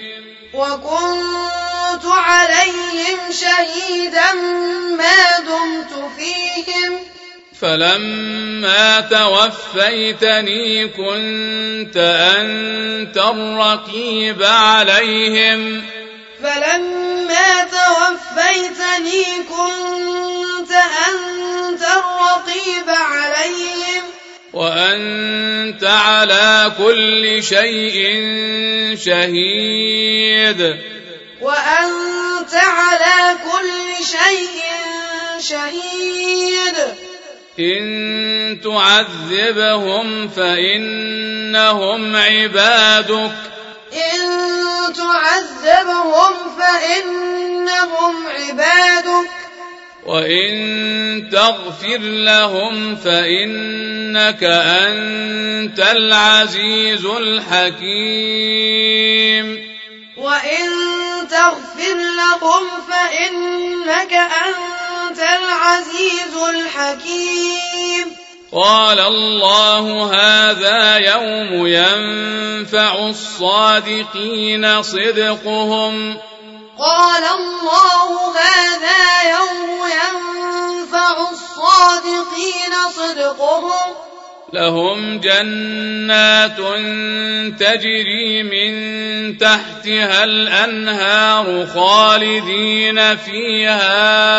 وكنت عليهم شهيدا ما دمت فيهم فلما توفيتني كنت أنت الرقيب عليهم فلما توفيتني كنت أنت الرقيب عليهم وأنت على كل شيء شهيد وأنت على كل شيء شهيد إن تعذبهم فإنهم عبادك إن تعذبهم فإنهم عبادك وإن تغفر لهم فإنك أنت العزيز الحكيم وإن تغفر لهم فإنك أنت العزيز الحكيم قال الله هذا يوم ينفع الصادقين صدقهم قال الله هذا يوم ينفع الصادقين صدقهم لهم جنات تجري من تحتها الأنهار خالدين فيها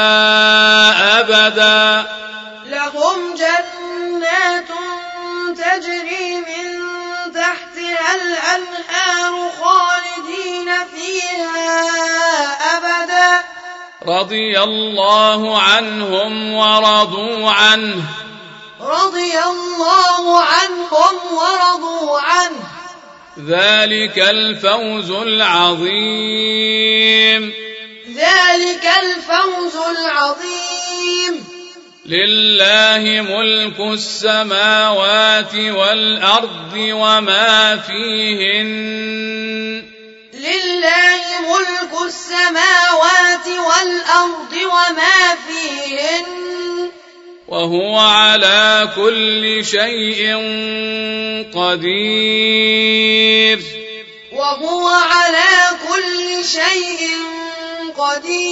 أبدا لهم جنات تجري من تحتها الأنهار خالدين فيها أبدا رضي الله عنهم ورضوا عنه رضي الله عنهم ورضوا عنه ذلك الفوز العظيم ذلك الفوز العظيم لله ملك السماوات والأرض وما فيهن لله ملك السماوات والأرض وما فيهن وهو على كل شيء قدير وهو على كل شيء قدير